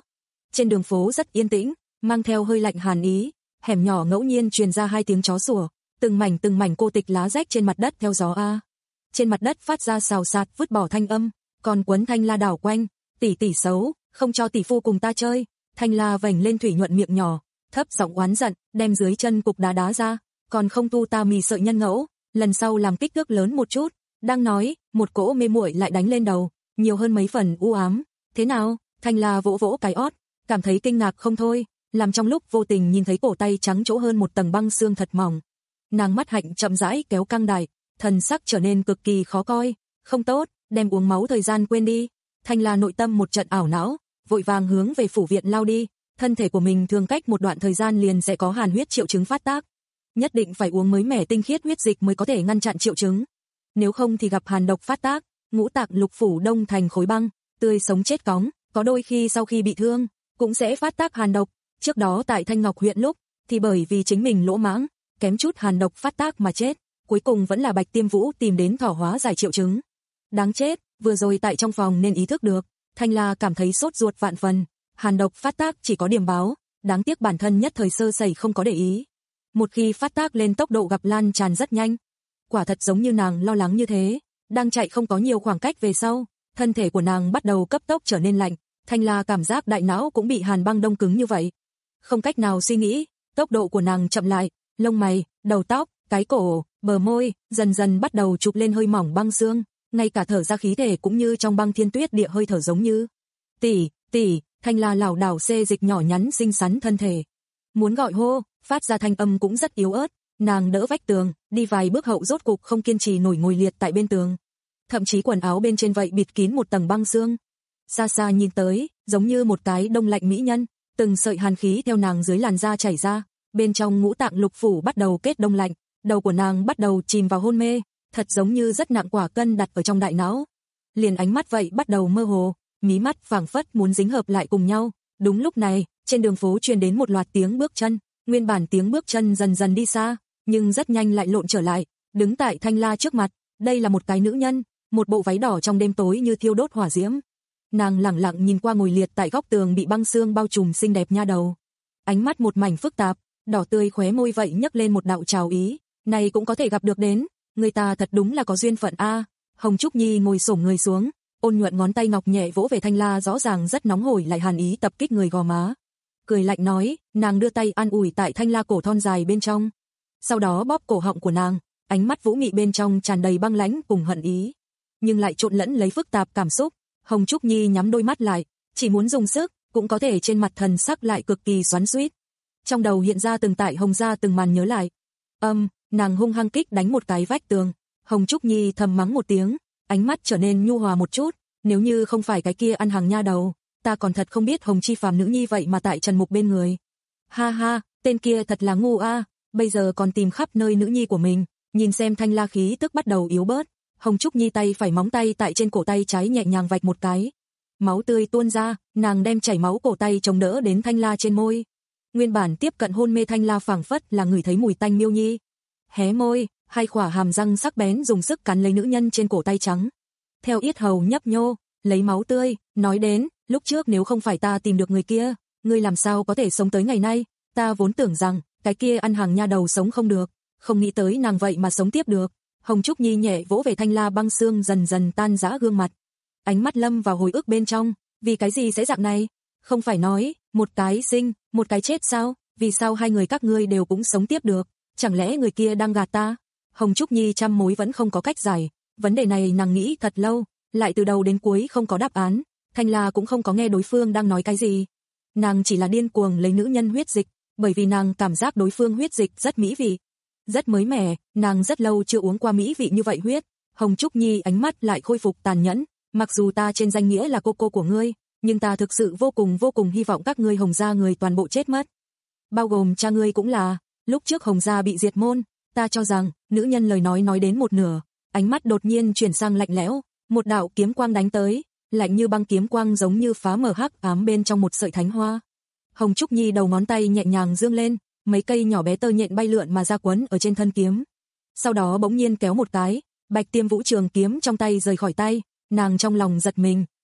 Speaker 2: trên đường phố rất yên tĩnh, mang theo hơi lạnh hàn ý, hẻm nhỏ ngẫu nhiên truyền ra hai tiếng chó sủa, từng mảnh từng mảnh cô tịch lá rách trên mặt đất theo gió a. Trên mặt đất phát ra xào xạc vứt bỏ thanh âm, còn Quấn Thanh La đảo quanh, tỷ tỷ xấu, không cho tỷ phu cùng ta chơi. Thanh La vành lên thủy nhuận miệng nhỏ, thấp giọng oán giận, đem dưới chân cục đá đá ra, còn không tu ta mì sợi nhân ngẫu, lần sau làm kích thước lớn một chút. Đang nói, một cỗ mê muội lại đánh lên đầu, nhiều hơn mấy phần u ám. Thế nào? Thanh La vỗ vỗ cái ót, cảm thấy kinh ngạc không thôi, làm trong lúc vô tình nhìn thấy cổ tay trắng chỗ hơn một tầng băng xương thật mỏng. Nàng mắt hạnh chậm rãi kéo căng đài, thần sắc trở nên cực kỳ khó coi. Không tốt, đem uống máu thời gian quên đi. Thanh La nội tâm một trận ảo não, vội vàng hướng về phủ viện lao đi. Thân thể của mình thường cách một đoạn thời gian liền sẽ có hàn huyết triệu chứng phát tác, nhất định phải uống mới mẻ tinh khiết huyết dịch mới có thể ngăn chặn triệu chứng. Nếu không thì gặp hàn độc phát tác, ngũ tạng lục phủ đông thành khối băng, tươi sống chết cóng, có đôi khi sau khi bị thương cũng sẽ phát tác hàn độc. Trước đó tại Thanh Ngọc huyện lúc thì bởi vì chính mình lỗ mãng, kém chút hàn độc phát tác mà chết, cuối cùng vẫn là Bạch Tiêm Vũ tìm đến thỏ hóa giải triệu chứng. Đáng chết, vừa rồi tại trong phòng nên ý thức được. Thanh La cảm thấy sốt ruột vạn phần, hàn độc phát tác chỉ có điểm báo, đáng tiếc bản thân nhất thời sơ sẩy không có để ý. Một khi phát tác lên tốc độ gặp lan tràn rất nhanh. Quả thật giống như nàng lo lắng như thế, đang chạy không có nhiều khoảng cách về sau, thân thể của nàng bắt đầu cấp tốc trở nên lạnh. Thanh La cảm giác đại não cũng bị hàn băng đông cứng như vậy, không cách nào suy nghĩ, tốc độ của nàng chậm lại, lông mày, đầu tóc, cái cổ, bờ môi dần dần bắt đầu trục lên hơi mỏng băng xương, ngay cả thở ra khí thể cũng như trong băng thiên tuyết địa hơi thở giống như tỷ tỷ. Thanh La lảo đảo xê dịch nhỏ nhắn xinh xắn thân thể, muốn gọi hô, phát ra thanh âm cũng rất yếu ớt. Nàng đỡ vách tường, đi vài bước hậu rốt cục không kiên trì nổi ngồi liệt tại bên tường, thậm chí quần áo bên trên vậy bịt kín một tầng băng xương. Xa xa nhìn tới, giống như một cái đông lạnh mỹ nhân, từng sợi hàn khí theo nàng dưới làn da chảy ra, bên trong ngũ tạng lục phủ bắt đầu kết đông lạnh, đầu của nàng bắt đầu chìm vào hôn mê, thật giống như rất nặng quả cân đặt ở trong đại não. Liền ánh mắt vậy bắt đầu mơ hồ, mí mắt phảng phất muốn dính hợp lại cùng nhau. Đúng lúc này, trên đường phố truyền đến một loạt tiếng bước chân, nguyên bản tiếng bước chân dần dần đi xa, nhưng rất nhanh lại lộn trở lại, đứng tại Thanh La trước mặt. Đây là một cái nữ nhân, một bộ váy đỏ trong đêm tối như thiêu đốt hỏa diễm. Nàng lẳng lặng nhìn qua ngồi liệt tại góc tường bị băng xương bao trùm xinh đẹp nha đầu, ánh mắt một mảnh phức tạp, đỏ tươi khóe môi vậy nhấc lên một đạo trào ý, này cũng có thể gặp được đến, người ta thật đúng là có duyên phận a. À. Hồng Trúc Nhi ngồi xổm người xuống, ôn nhuận ngón tay ngọc nhẹ vỗ về Thanh La rõ ràng rất nóng hổi lại hàn ý tập kích người gò má. Cười lạnh nói, nàng đưa tay an ủi tại Thanh La cổ thon dài bên trong, sau đó bóp cổ họng của nàng, ánh mắt vũ mị bên trong tràn đầy băng lãnh cùng hận ý, nhưng lại trộn lẫn lấy phức tạp cảm xúc. Hồng Trúc Nhi nhắm đôi mắt lại, chỉ muốn dùng sức, cũng có thể trên mặt thần sắc lại cực kỳ xoắn xuýt. Trong đầu hiện ra từng tại Hồng gia từng màn nhớ lại. Âm, nàng hung hăng kích đánh một cái vách tường. Hồng Trúc Nhi thầm mắng một tiếng, ánh mắt trở nên nhu hòa một chút, nếu như không phải cái kia ăn hàng nha đầu, ta còn thật không biết Hồng Chi Phàm nữ nhi vậy mà tại Trần Mục bên người. Ha ha, tên kia thật là ngu a, à, bây giờ còn tìm khắp nơi nữ nhi của mình. Nhìn xem Thanh La khí tức bắt đầu yếu bớt, Hồng Trúc Nhi tay phải móng tay tại trên cổ tay trái nhẹ nhàng vạch một cái. Máu tươi tuôn ra, nàng đem chảy máu cổ tay chống đỡ đến Thanh La trên môi. Nguyên bản tiếp cận hôn mê Thanh La phảng phất là ngửi thấy mùi tanh miêu nhi. Hé môi, hai khỏa hàm răng sắc bén dùng sức cắn lấy nữ nhân trên cổ tay trắng. Theo yết hầu nhấp nhô, lấy máu tươi, nói đến, lúc trước nếu không phải ta tìm được người kia, ngươi làm sao có thể sống tới ngày nay, ta vốn tưởng rằng, cái kia ăn hàng nha đầu sống không được, không nghĩ tới nàng vậy mà sống tiếp được. Hồng Trúc Nhi nhẹ vỗ về Thanh La băng xương dần dần tan rã gương mặt. Ánh mắt lâm vào hồi ức bên trong, vì cái gì sẽ dạng này? Không phải nói, một cái sinh, một cái chết sao? Vì sao hai người các ngươi đều cũng sống tiếp được? Chẳng lẽ người kia đang gạt ta? Hồng Trúc Nhi trăm mối vẫn không có cách giải, vấn đề này nàng nghĩ thật lâu, lại từ đầu đến cuối không có đáp án. Thanh La cũng không có nghe đối phương đang nói cái gì. Nàng chỉ là điên cuồng lấy nữ nhân huyết dịch, bởi vì nàng cảm giác đối phương huyết dịch rất mỹ vị, rất mới mẻ, nàng rất lâu chưa uống qua mỹ vị như vậy huyết. Hồng Trúc Nhi ánh mắt lại khôi phục tàn nhẫn, mặc dù ta trên danh nghĩa là cô cô của ngươi, nhưng ta thực sự vô cùng vô cùng hy vọng các ngươi Hồng gia người toàn bộ chết mất. Bao gồm cha ngươi cũng là, lúc trước Hồng gia bị diệt môn, ta cho rằng, nữ nhân lời nói nói đến một nửa, ánh mắt đột nhiên chuyển sang lạnh lẽo, một đạo kiếm quang đánh tới, lạnh như băng kiếm quang giống như phá mở hắc ám bên trong một sợi thánh hoa. Hồng Trúc Nhi đầu ngón tay nhẹ nhàng dương lên, mấy cây nhỏ bé tơ nhện bay lượn mà ra quấn ở trên thân kiếm. Sau đó bỗng nhiên kéo một cái, Bạch Tiêm Vũ trường kiếm trong tay rời khỏi tay, nàng trong lòng giật mình,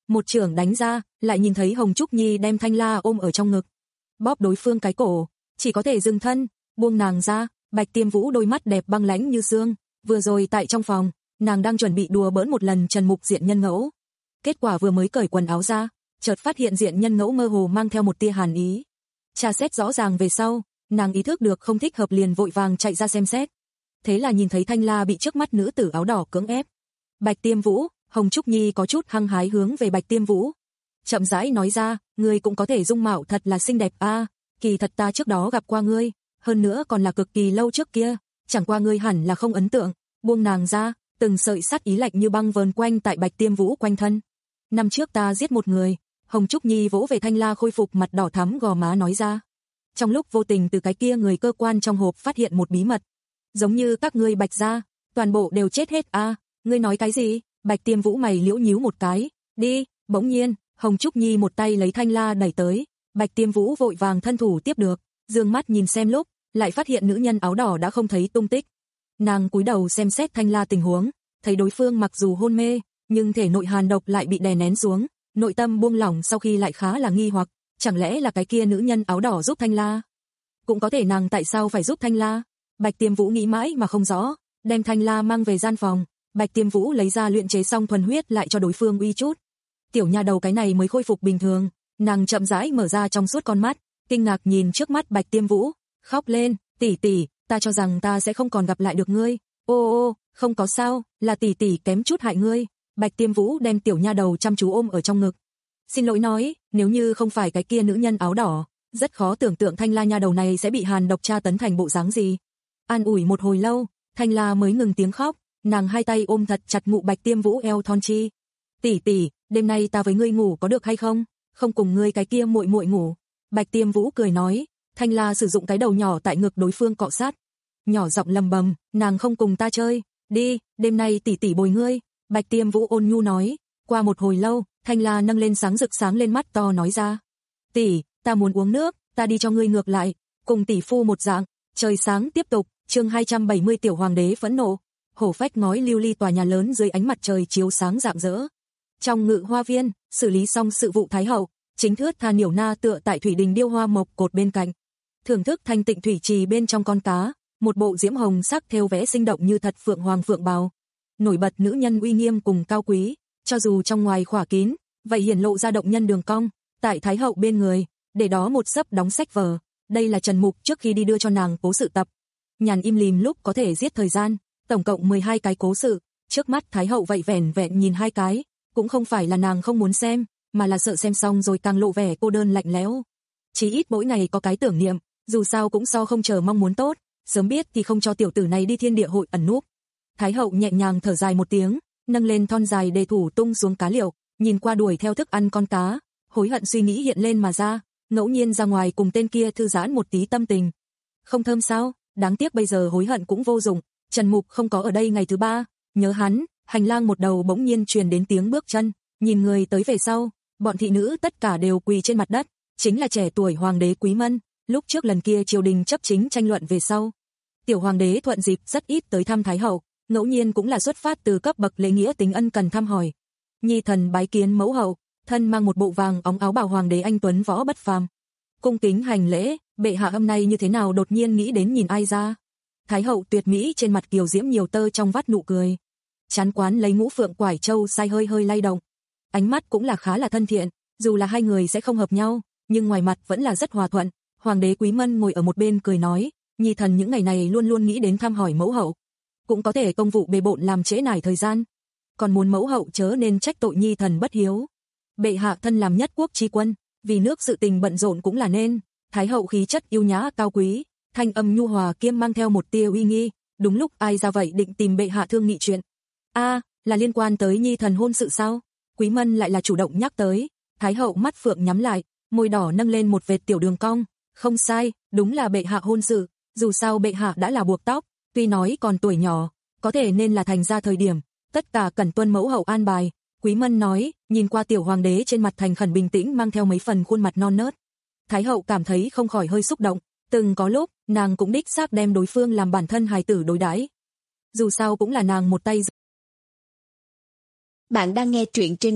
Speaker 2: một chưởng đánh ra, lại nhìn thấy Hồng Trúc Nhi đem Thanh La ôm ở trong ngực, bóp đối phương cái cổ, chỉ có thể dừng thân, buông nàng ra. Bạch Tiêm Vũ đôi mắt đẹp băng lãnh như xương, vừa rồi tại trong phòng, nàng đang chuẩn bị đùa bỡn một lần Trần Mục Diện Nhân Ngẫu. Kết quả vừa mới cởi quần áo ra, chợt phát hiện Diện Nhân Ngẫu mơ hồ mang theo một tia hàn ý. Tra xét rõ ràng về sau, nàng ý thức được không thích hợp liền vội vàng chạy ra xem xét. Thế là nhìn thấy Thanh La bị trước mắt nữ tử áo đỏ cưỡng ép. Bạch Tiêm Vũ, Hồng Trúc Nhi có chút hăng hái hướng về Bạch Tiêm Vũ. Chậm rãi nói ra, ngươi cũng có thể dung mạo thật là xinh đẹp a, à, kỳ thật ta trước đó gặp qua ngươi, hơn nữa còn là cực kỳ lâu trước kia, chẳng qua ngươi hẳn là không ấn tượng. Buông nàng ra, từng sợi sát ý lạnh như băng vờn quanh tại Bạch Tiêm Vũ quanh thân. Năm trước ta giết một người. Hồng Trúc Nhi vỗ về Thanh La khôi phục mặt đỏ thắm gò má nói ra. Trong lúc vô tình từ cái kia người cơ quan trong hộp phát hiện một bí mật. Giống như các ngươi Bạch gia, toàn bộ đều chết hết a, à, ngươi nói cái gì? Bạch Tiêm Vũ mày liễu nhíu một cái, đi, bỗng nhiên, Hồng Trúc Nhi một tay lấy Thanh La đẩy tới, Bạch Tiêm Vũ vội vàng thân thủ tiếp được, dương mắt nhìn xem lúc, lại phát hiện nữ nhân áo đỏ đã không thấy tung tích. Nàng cúi đầu xem xét Thanh La tình huống, thấy đối phương mặc dù hôn mê, nhưng thể nội hàn độc lại bị đè nén xuống, nội tâm buông lỏng sau khi lại khá là nghi hoặc, chẳng lẽ là cái kia nữ nhân áo đỏ giúp Thanh La? Cũng có thể nàng tại sao phải giúp Thanh La? Bạch Tiêm Vũ nghĩ mãi mà không rõ, đem Thanh La mang về gian phòng, Bạch Tiêm Vũ lấy ra luyện chế xong thuần huyết lại cho đối phương uy chút. Tiểu nha đầu cái này mới khôi phục bình thường, nàng chậm rãi mở ra trong suốt con mắt, kinh ngạc nhìn trước mắt Bạch Tiêm Vũ, khóc lên, tỷ tỷ, ta cho rằng ta sẽ không còn gặp lại được ngươi. Ô ô, không có sao, là tỷ tỷ kém chút hại ngươi. Bạch Tiêm Vũ đem tiểu nha đầu chăm chú ôm ở trong ngực. Xin lỗi nói, nếu như không phải cái kia nữ nhân áo đỏ, rất khó tưởng tượng Thanh La nha đầu này sẽ bị hàn độc tra tấn thành bộ dáng gì. An ủi một hồi lâu, Thanh La mới ngừng tiếng khóc, nàng hai tay ôm thật chặt mụ Bạch Tiêm Vũ eo thon chi. Tỷ tỷ, đêm nay ta với ngươi ngủ có được hay không? Không cùng ngươi cái kia muội muội ngủ. Bạch Tiêm Vũ cười nói, Thanh La sử dụng cái đầu nhỏ tại ngực đối phương cọ sát. Nhỏ giọng lầm bầm, nàng không cùng ta chơi, đi, đêm nay tỷ tỷ bồi ngươi. Bạch Tiêm Vũ ôn nhu nói, qua một hồi lâu, Thanh La nâng lên sáng rực sáng lên mắt to nói ra. Tỷ, ta muốn uống nước, ta đi cho ngươi ngược lại, cùng tỷ phu một dạng. Trời sáng tiếp tục, chương hai trăm bảy mươi tiểu hoàng đế phẫn nộ. Hổ phách ngói lưu ly tòa nhà lớn dưới ánh mặt trời chiếu sáng rạng rỡ. Trong ngự hoa viên, xử lý xong sự vụ thái hậu, chính thướt tha Niểu Na tựa tại thủy đình điêu hoa mộc cột bên cạnh. Thưởng thức thanh tịnh thủy trì bên trong con cá, một bộ diễm hồng sắc thêu vẽ sinh động như thật phượng hoàng phượng bào. Nổi bật nữ nhân uy nghiêm cùng cao quý, cho dù trong ngoài khỏa kín, vậy hiển lộ ra động nhân đường cong, tại thái hậu bên người, để đó một sấp đóng sách vở. Đây là Trần Mục trước khi đi đưa cho nàng cố sự tập. Nhàn im lìm lúc có thể giết thời gian, tổng cộng mười hai cái cố sự, trước mắt thái hậu vậy vẻn vẹn nhìn hai cái, cũng không phải là nàng không muốn xem, mà là sợ xem xong rồi càng lộ vẻ cô đơn lạnh lẽo. Chỉ ít mỗi ngày có cái tưởng niệm, dù sao cũng so không chờ mong muốn tốt, sớm biết thì không cho tiểu tử này đi thiên địa hội ẩn núp. Thái hậu nhẹ nhàng thở dài một tiếng, nâng lên thon dài đề thủ tung xuống cá liệu, nhìn qua đuổi theo thức ăn con cá, hối hận suy nghĩ hiện lên mà ra, ngẫu nhiên ra ngoài cùng tên kia thư giãn một tí tâm tình. Không thơm sao, đáng tiếc bây giờ hối hận cũng vô dụng, Trần Mục không có ở đây ngày thứ ba, nhớ hắn, hành lang một đầu bỗng nhiên truyền đến tiếng bước chân, nhìn người tới về sau, bọn thị nữ tất cả đều quỳ trên mặt đất, chính là trẻ tuổi hoàng đế Quý Mân, lúc trước lần kia triều đình chấp chính tranh luận về sau. Tiểu hoàng đế thuận dịp rất ít tới thăm thái hậu, ngẫu nhiên cũng là xuất phát từ cấp bậc lễ nghĩa tính ân cần thăm hỏi. Nhi thần bái kiến mẫu hậu, thân mang một bộ vàng óng áo bào hoàng đế anh tuấn võ bất phàm. Cung kính hành lễ, bệ hạ hôm nay như thế nào đột nhiên nghĩ đến nhìn ai ra? Thái hậu tuyệt mỹ trên mặt kiều diễm nhiều tơ trong vắt nụ cười. Chán quán lấy ngũ phượng quải châu sai hơi hơi lay động. Ánh mắt cũng là khá là thân thiện, dù là hai người sẽ không hợp nhau, nhưng ngoài mặt vẫn là rất hòa thuận. Hoàng đế Quý Mân ngồi ở một bên cười nói, nhi thần những ngày này luôn luôn nghĩ đến thăm hỏi mẫu hậu. Cũng có thể công vụ bề bộn làm trễ nải thời gian. Còn muốn mẫu hậu chớ nên trách tội nhi thần bất hiếu. Bệ hạ thân làm nhất quốc chi quân, vì nước sự tình bận rộn cũng là nên. Thái hậu khí chất yêu nhã cao quý, thanh âm nhu hòa kiêm mang theo một tia uy nghi. Đúng lúc ai ra vậy định tìm bệ hạ thương nghị chuyện. A, à, là liên quan tới nhi thần hôn sự sao? Quý Mân lại là chủ động nhắc tới. Thái hậu mắt phượng nhắm lại, môi đỏ nâng lên một vệt tiểu đường cong. Không sai, đúng là bệ hạ hôn sự. Dù sao bệ hạ đã là buộc tóc, tuy nói còn tuổi nhỏ, có thể nên là thành ra thời điểm. Tất cả cần tuân mẫu hậu an bài. Quý Mân nói, nhìn qua tiểu hoàng đế trên mặt thành khẩn bình tĩnh mang theo mấy phần khuôn mặt non nớt. Thái hậu cảm thấy không khỏi hơi xúc động, từng có lúc, nàng cũng đích xác đem đối phương làm bản thân hài tử đối đãi. Dù sao cũng là nàng một tay.
Speaker 3: Bạn đang nghe truyện trên web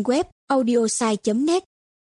Speaker 3: audiosai chấm net.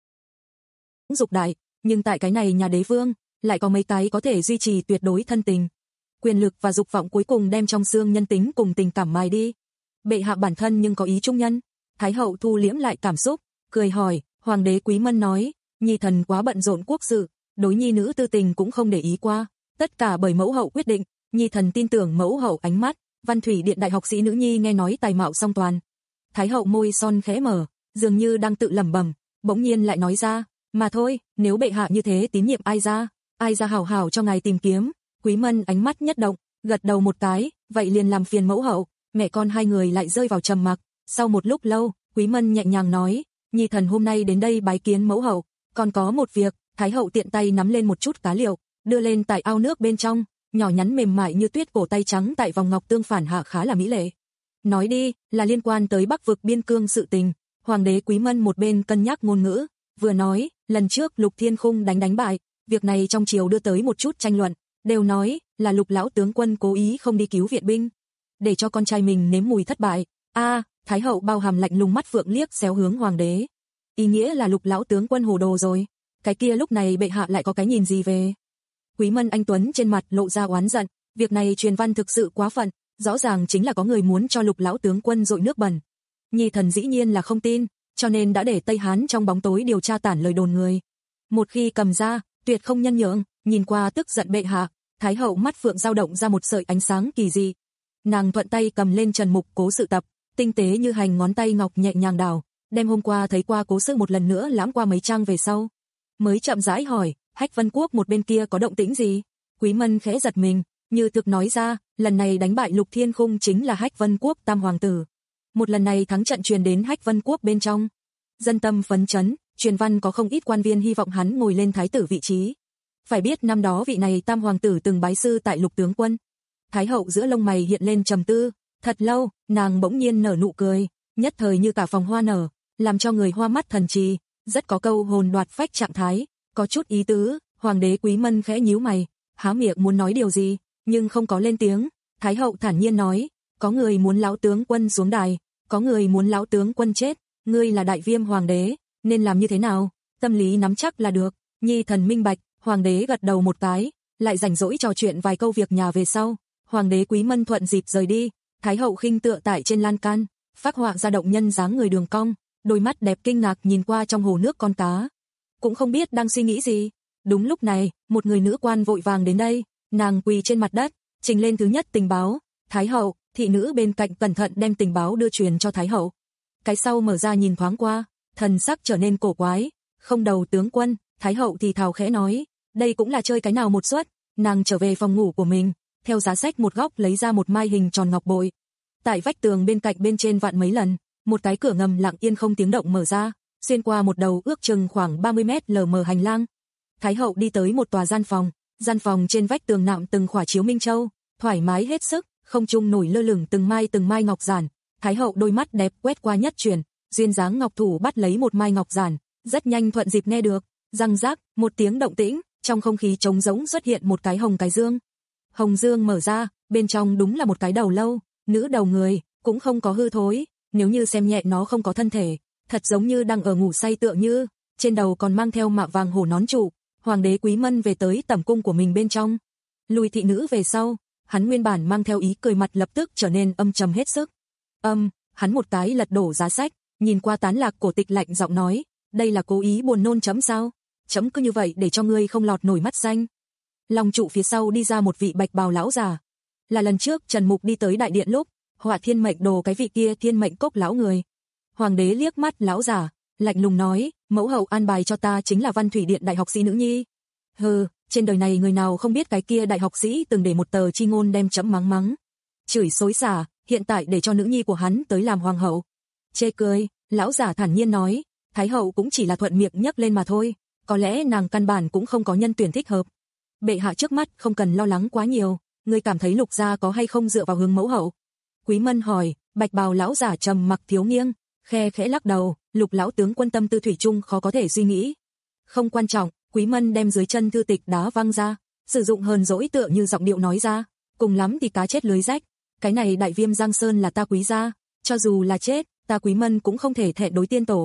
Speaker 2: Dục đại, nhưng tại cái này nhà đế vương, lại có mấy cái có thể duy trì tuyệt đối thân tình. Quyền lực và dục vọng cuối cùng đem trong xương nhân tính cùng tình cảm mài đi. Bệ hạ bản thân nhưng có ý trung nhân. Thái hậu thu liễm lại cảm xúc, cười hỏi, hoàng đế Quý Mân nói, nhi thần quá bận rộn quốc sự, đối nhi nữ tư tình cũng không để ý qua, tất cả bởi mẫu hậu quyết định, nhi thần tin tưởng mẫu hậu ánh mắt. Văn Thủy Điện đại học sĩ nữ nhi nghe nói tài mạo song toàn. Thái hậu môi son khẽ mở, dường như đang tự lẩm bẩm, bỗng nhiên lại nói ra, mà thôi, nếu bệ hạ như thế tín nhiệm ai ra, ai ra hảo hảo cho ngài tìm kiếm. Quý Mân ánh mắt nhất động, gật đầu một cái, vậy liền làm phiền mẫu hậu. Mẹ con hai người lại rơi vào trầm mặc. Sau một lúc lâu, Quý Mân nhẹ nhàng nói, nhi thần hôm nay đến đây bái kiến mẫu hậu, còn có một việc. Thái hậu tiện tay nắm lên một chút cá liệu, đưa lên tại ao nước bên trong, nhỏ nhắn mềm mại như tuyết, cổ tay trắng tại vòng ngọc tương phản hạ khá là mỹ lệ. Nói đi, là liên quan tới Bắc vực biên cương sự tình. Hoàng đế Quý Mân một bên cân nhắc ngôn ngữ, vừa nói, lần trước Lục Thiên Khung đánh đánh bại, việc này trong triều đưa tới một chút tranh luận, đều nói là Lục lão tướng quân cố ý không đi cứu viện binh, để cho con trai mình nếm mùi thất bại. A, Thái hậu bao hàm lạnh lùng mắt phượng liếc xéo hướng hoàng đế. Ý nghĩa là Lục lão tướng quân hồ đồ rồi. Cái kia lúc này bệ hạ lại có cái nhìn gì về? Quý Mân anh tuấn trên mặt lộ ra oán giận, việc này truyền văn thực sự quá phận, rõ ràng chính là có người muốn cho Lục lão tướng quân dội nước bẩn. Nhi thần dĩ nhiên là không tin, cho nên đã để Tây Hán trong bóng tối điều tra tản lời đồn người. Một khi cầm ra, tuyệt không nhân nhượng. Nhìn qua tức giận bệ hạ, Thái hậu mắt phượng dao động ra một sợi ánh sáng kỳ dị. Nàng thuận tay cầm lên Trần Mục Cố Sự tập, tinh tế như hành ngón tay ngọc nhẹ nhàng đào, đem hôm qua thấy qua Cố Sự một lần nữa lãm qua mấy trang về sau, mới chậm rãi hỏi, Hách Vân Quốc một bên kia có động tĩnh gì? Quý Mân khẽ giật mình, như thực nói ra, lần này đánh bại Lục Thiên Khung chính là Hách Vân Quốc tam hoàng tử. Một lần này thắng trận truyền đến Hách Vân Quốc bên trong, dân tâm phấn chấn, truyền văn có không ít quan viên hy vọng hắn ngồi lên thái tử vị trí. Phải biết năm đó vị này tam hoàng tử từng bái sư tại Lục tướng quân. Thái hậu giữa lông mày hiện lên trầm tư, thật lâu, nàng bỗng nhiên nở nụ cười, nhất thời như cả phòng hoa nở, làm cho người hoa mắt thần trì, rất có câu hồn đoạt phách trạng thái, có chút ý tứ. Hoàng đế Quý Mân khẽ nhíu mày, há miệng muốn nói điều gì, nhưng không có lên tiếng. Thái hậu thản nhiên nói, có người muốn lão tướng quân xuống đài, có người muốn lão tướng quân chết, ngươi là đại viêm hoàng đế, nên làm như thế nào? Tâm lý nắm chắc là được. Nhi thần minh bạch. Hoàng đế gật đầu một cái, lại rảnh rỗi trò chuyện vài câu việc nhà về sau. Hoàng đế Quý Mân thuận dịp rời đi. Thái hậu khinh tựa tại trên lan can, phác họa ra động nhân dáng người đường cong, đôi mắt đẹp kinh ngạc nhìn qua trong hồ nước con cá, cũng không biết đang suy nghĩ gì. Đúng lúc này, một người nữ quan vội vàng đến đây, nàng quỳ trên mặt đất, trình lên thứ nhất tình báo. Thái hậu, thị nữ bên cạnh cẩn thận đem tình báo đưa truyền cho Thái hậu. Cái sau mở ra nhìn thoáng qua, thần sắc trở nên cổ quái, không đầu tướng quân. Thái hậu thì thào khẽ nói, đây cũng là chơi cái nào một suất. Nàng trở về phòng ngủ của mình, theo giá sách một góc lấy ra một mai hình tròn ngọc bội. Tại vách tường bên cạnh bên trên vặn mấy lần, một cái cửa ngầm lặng yên không tiếng động mở ra, xuyên qua một đầu ước chừng khoảng ba mươi mét lờ mờ hành lang. Thái hậu đi tới một tòa gian phòng, gian phòng trên vách tường nạm từng khỏa chiếu minh châu, thoải mái hết sức, không trung nổi lơ lửng từng mai từng mai ngọc giản. Thái hậu đôi mắt đẹp quét qua nhất chuyển, duyên dáng ngọc thủ bắt lấy một mai ngọc giản, rất nhanh thuận dịp nghe được, răng rác, một tiếng động tĩnh, trong không khí trống rỗng xuất hiện một cái hồng cái dương. Hồng dương mở ra, bên trong đúng là một cái đầu lâu, nữ đầu người, cũng không có hư thối, nếu như xem nhẹ nó không có thân thể, thật giống như đang ở ngủ say tựa như, trên đầu còn mang theo mạ vàng hổ nón trụ. Hoàng đế Quý Mân về tới tẩm cung của mình bên trong, lùi thị nữ về sau, hắn nguyên bản mang theo ý cười mặt lập tức trở nên âm trầm hết sức. Âm, hắn một cái lật đổ giá sách, nhìn qua tán lạc cổ tịch lạnh giọng nói, đây là cố ý buồn nôn chấm sao? Chấm cứ như vậy để cho ngươi không lọt nổi mắt xanh. Long trụ phía sau đi ra một vị bạch bào lão già, là lần trước Trần Mục đi tới đại điện lúc họa thiên mệnh đồ cái vị kia thiên mệnh cốc lão người. Hoàng đế liếc mắt lão già, lạnh lùng nói, mẫu hậu an bài cho ta chính là Văn Thủy Điện đại học sĩ nữ nhi. Hừ, trên đời này người nào không biết cái kia đại học sĩ từng để một tờ chi ngôn đem chấm mắng mắng, chửi xối xả, hiện tại để cho nữ nhi của hắn tới làm hoàng hậu. Chê cười, lão già thản nhiên nói, thái hậu cũng chỉ là thuận miệng nhắc lên mà thôi, có lẽ nàng căn bản cũng không có nhân tuyển thích hợp. Bệ hạ trước mắt không cần lo lắng quá nhiều, ngươi cảm thấy Lục gia có hay không dựa vào hướng mẫu hậu? Quý Mân hỏi. Bạch bào lão giả trầm mặc thiếu nghiêng, khe khẽ lắc đầu, Lục lão tướng quân tâm tư thủy chung khó có thể suy nghĩ. Không quan trọng. Quý Mân đem dưới chân thư tịch đá văng ra, sử dụng hờn dỗi tựa như giọng điệu nói ra, cùng lắm thì cá chết lưới rách, cái này đại viêm Giang Sơn là ta Quý gia, cho dù là chết, ta Quý Mân cũng không thể thẹn đối tiên tổ.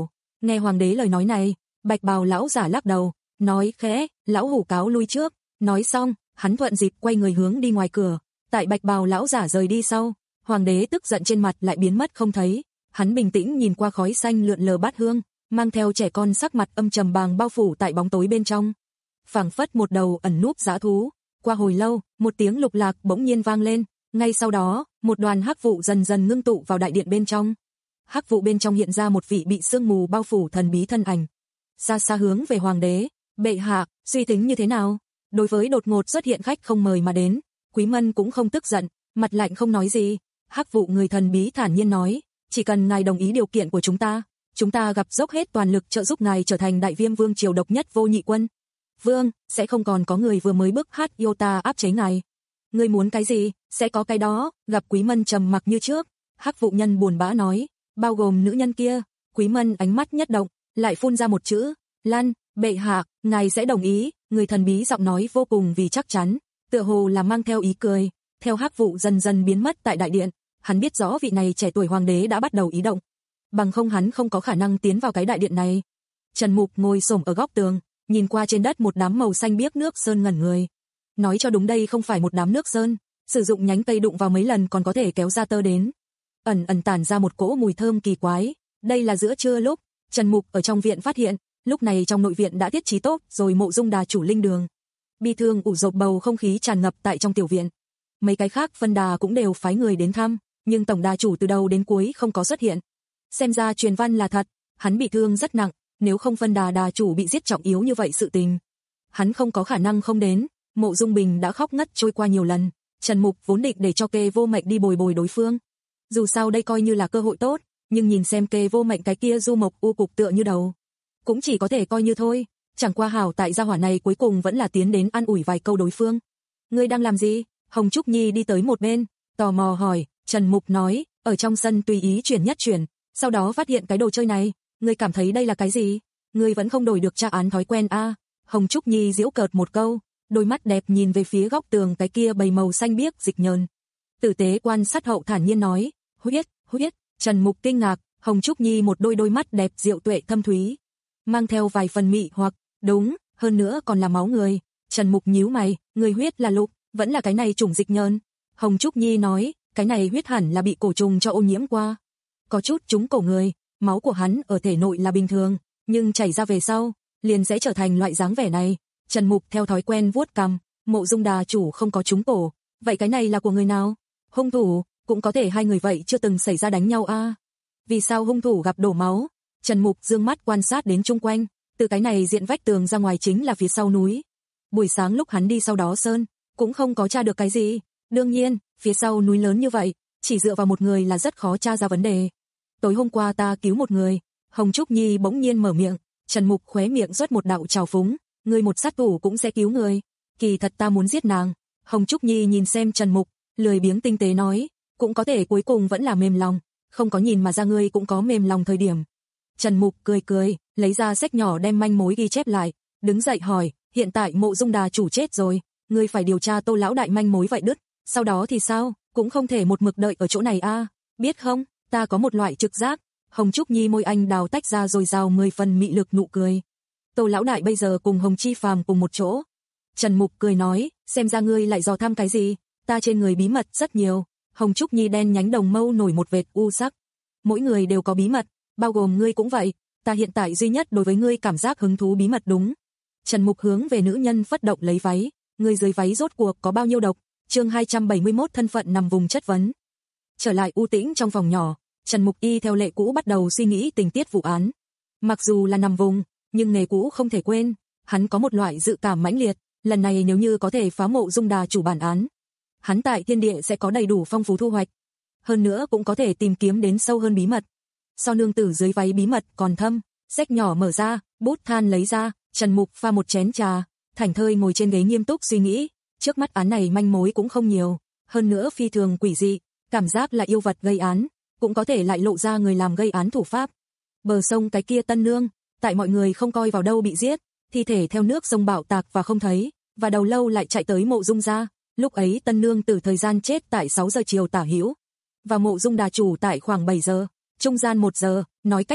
Speaker 2: Nghe hoàng đế lời nói này, bạch bào lão giả lắc đầu, nói khẽ, lão hủ cáo lui trước. Nói xong, hắn thuận dịp quay người hướng đi ngoài cửa. Tại bạch bào lão giả rời đi sau, hoàng đế tức giận trên mặt lại biến mất không thấy. Hắn bình tĩnh nhìn qua khói xanh lượn lờ bát hương, mang theo trẻ con sắc mặt âm trầm bàng bao phủ tại bóng tối bên trong. Phảng phất một đầu ẩn núp dã thú. Qua hồi lâu, một tiếng lục lạc bỗng nhiên vang lên, ngay sau đó, một đoàn hắc vụ dần dần ngưng tụ vào đại điện bên trong. Hắc vụ bên trong hiện ra một vị bị sương mù bao phủ thần bí thân ảnh. Xa xa hướng về hoàng đế, bệ hạ, suy tính như thế nào? Đối với đột ngột xuất hiện khách không mời mà đến, Quý Mân cũng không tức giận, mặt lạnh không nói gì. Hắc vụ người thần bí thản nhiên nói, chỉ cần ngài đồng ý điều kiện của chúng ta, chúng ta gặp dốc hết toàn lực trợ giúp ngài trở thành đại viêm vương triều độc nhất vô nhị quân. Vương, sẽ không còn có người vừa mới bức hát Iota áp chế ngài. Ngươi muốn cái gì, sẽ có cái đó. Gặp Quý Mân trầm mặc như trước, Hắc vụ nhân buồn bã nói, bao gồm nữ nhân kia. Quý Mân ánh mắt nhất động, lại phun ra một chữ, Lan. Bệ hạ, ngài sẽ đồng ý. Người thần bí giọng nói vô cùng vì chắc chắn, tựa hồ là mang theo ý cười. Theo hắc vụ dần dần biến mất tại đại điện, hắn biết rõ vị này trẻ tuổi hoàng đế đã bắt đầu ý động. Bằng không hắn không có khả năng tiến vào cái đại điện này. Trần Mục ngồi xổm ở góc tường, nhìn qua trên đất một đám màu xanh biếc nước sơn ngẩn người. Nói cho đúng đây không phải một đám nước sơn, sử dụng nhánh cây đụng vào mấy lần còn có thể kéo ra tơ đến. Ẩn ẩn tản ra một cỗ mùi thơm kỳ quái. Đây là giữa trưa lúc Trần Mục ở trong viện phát hiện, lúc này trong nội viện đã thiết trí tốt rồi Mộ Dung Đà chủ linh đường. Bi thương ủ rộp bầu không khí tràn ngập tại trong tiểu viện. Mấy cái khác phân đà cũng đều phái người đến thăm, nhưng tổng đà chủ từ đầu đến cuối không có xuất hiện. Xem ra truyền văn là thật, hắn bị thương rất nặng, nếu không phân đà đà chủ bị giết trọng yếu như vậy sự tình, hắn không có khả năng không đến. Mộ Dung Bình đã khóc ngất trôi qua nhiều lần, Trần Mục vốn định để cho Kê Vô Mệnh đi bồi bồi đối phương. Dù sao đây coi như là cơ hội tốt, nhưng nhìn xem Kê Vô Mệnh cái kia du mộc u cục tựa như đầu, cũng chỉ có thể coi như thôi. Chẳng qua hảo tại gia hỏa này cuối cùng vẫn là tiến đến an ủi vài câu đối phương. Ngươi đang làm gì? Hồng Trúc Nhi đi tới một bên, tò mò hỏi. Trần Mục nói, ở trong sân tùy ý chuyển nhất chuyển, sau đó phát hiện cái đồ chơi này. Ngươi cảm thấy đây là cái gì? Ngươi vẫn không đổi được tra án thói quen a? À? Hồng Trúc Nhi giễu cợt một câu, đôi mắt đẹp nhìn về phía góc tường cái kia bầy màu xanh biếc dịch nhờn. Tử tế quan sát hậu thản nhiên nói, huyết, huyết. Trần Mục kinh ngạc, Hồng Trúc Nhi một đôi đôi mắt đẹp diệu tuệ thâm thúy, mang theo vài phần mị hoặc, đúng, hơn nữa còn là máu người. Trần Mục nhíu mày, người huyết là lục, vẫn là cái này chủng dịch nhờn. Hồng Trúc Nhi nói, cái này huyết hẳn là bị cổ trùng cho ô nhiễm qua. Có chút trúng cổ người, máu của hắn ở thể nội là bình thường, nhưng chảy ra về sau, liền sẽ trở thành loại dáng vẻ này. Trần Mục theo thói quen vuốt cằm, Mộ Dung Đà chủ không có trúng cổ, vậy cái này là của người nào? Hung thủ, cũng có thể hai người vậy chưa từng xảy ra đánh nhau a. À? Vì sao hung thủ gặp đổ máu? Trần Mục dương mắt quan sát đến chung quanh, từ cái này diện vách tường ra ngoài chính là phía sau núi. Buổi sáng lúc hắn đi sau đó sơn, cũng không có tra được cái gì. Đương nhiên, phía sau núi lớn như vậy, chỉ dựa vào một người là rất khó tra ra vấn đề. Tối hôm qua ta cứu một người. Hồng Trúc Nhi bỗng nhiên mở miệng. Trần Mục khóe miệng xuất một đạo trào phúng, ngươi một sát thủ cũng sẽ cứu người. Kỳ thật ta muốn giết nàng. Hồng Trúc Nhi nhìn xem Trần Mục, lười biếng tinh tế nói, cũng có thể cuối cùng vẫn là mềm lòng, không có nhìn mà ra ngươi cũng có mềm lòng thời điểm. Trần Mục cười cười, lấy ra sách nhỏ đem manh mối ghi chép lại, đứng dậy hỏi, hiện tại Mộ Dung Đà chủ chết rồi, ngươi phải điều tra Tô lão đại manh mối vậy đứt, sau đó thì sao, cũng không thể một mực đợi ở chỗ này a, à? Biết không, ta có một loại trực giác. Hồng Trúc Nhi môi anh đào tách ra rồi rào mười phần mị lực nụ cười. Tô lão đại bây giờ cùng Hồng Chi Phàm cùng một chỗ. Trần Mục cười nói, xem ra ngươi lại dò thăm cái gì, ta trên người bí mật rất nhiều. Hồng Trúc Nhi đen nhánh đồng mâu nổi một vệt u sắc. Mỗi người đều có bí mật, bao gồm ngươi cũng vậy, ta hiện tại duy nhất đối với ngươi cảm giác hứng thú bí mật đúng. Trần Mục hướng về nữ nhân phất động lấy váy, ngươi dưới váy rốt cuộc có bao nhiêu độc? Chương hai trăm bảy mươi mốt thân phận nằm vùng chất vấn. Trở lại u tĩnh trong phòng nhỏ, Trần Mục y theo lệ cũ bắt đầu suy nghĩ tình tiết vụ án. Mặc dù là nằm vùng, nhưng nghề cũ không thể quên, hắn có một loại dự cảm mãnh liệt, lần này nếu như có thể phá Mộ Dung Đà chủ bản án, hắn tại thiên địa sẽ có đầy đủ phong phú thu hoạch. Hơn nữa cũng có thể tìm kiếm đến sâu hơn bí mật. So nương tử dưới váy bí mật còn thâm, sách nhỏ mở ra, bút than lấy ra, Trần Mục pha một chén trà, thảnh thơi ngồi trên ghế nghiêm túc suy nghĩ, trước mắt án này manh mối cũng không nhiều, hơn nữa phi thường quỷ dị, cảm giác là yêu vật gây án, cũng có thể lại lộ ra người làm gây án thủ pháp. Bờ sông cái kia Tân Nương, tại mọi người không coi vào đâu bị giết, thi thể theo nước sông bạo tạc và không thấy, và đầu lâu lại chạy tới Mộ Dung gia, lúc ấy Tân Nương từ thời gian chết tại sáu giờ chiều tả hữu, và Mộ Dung Đà chủ tại khoảng bảy giờ, trung gian một giờ, nói cách khác,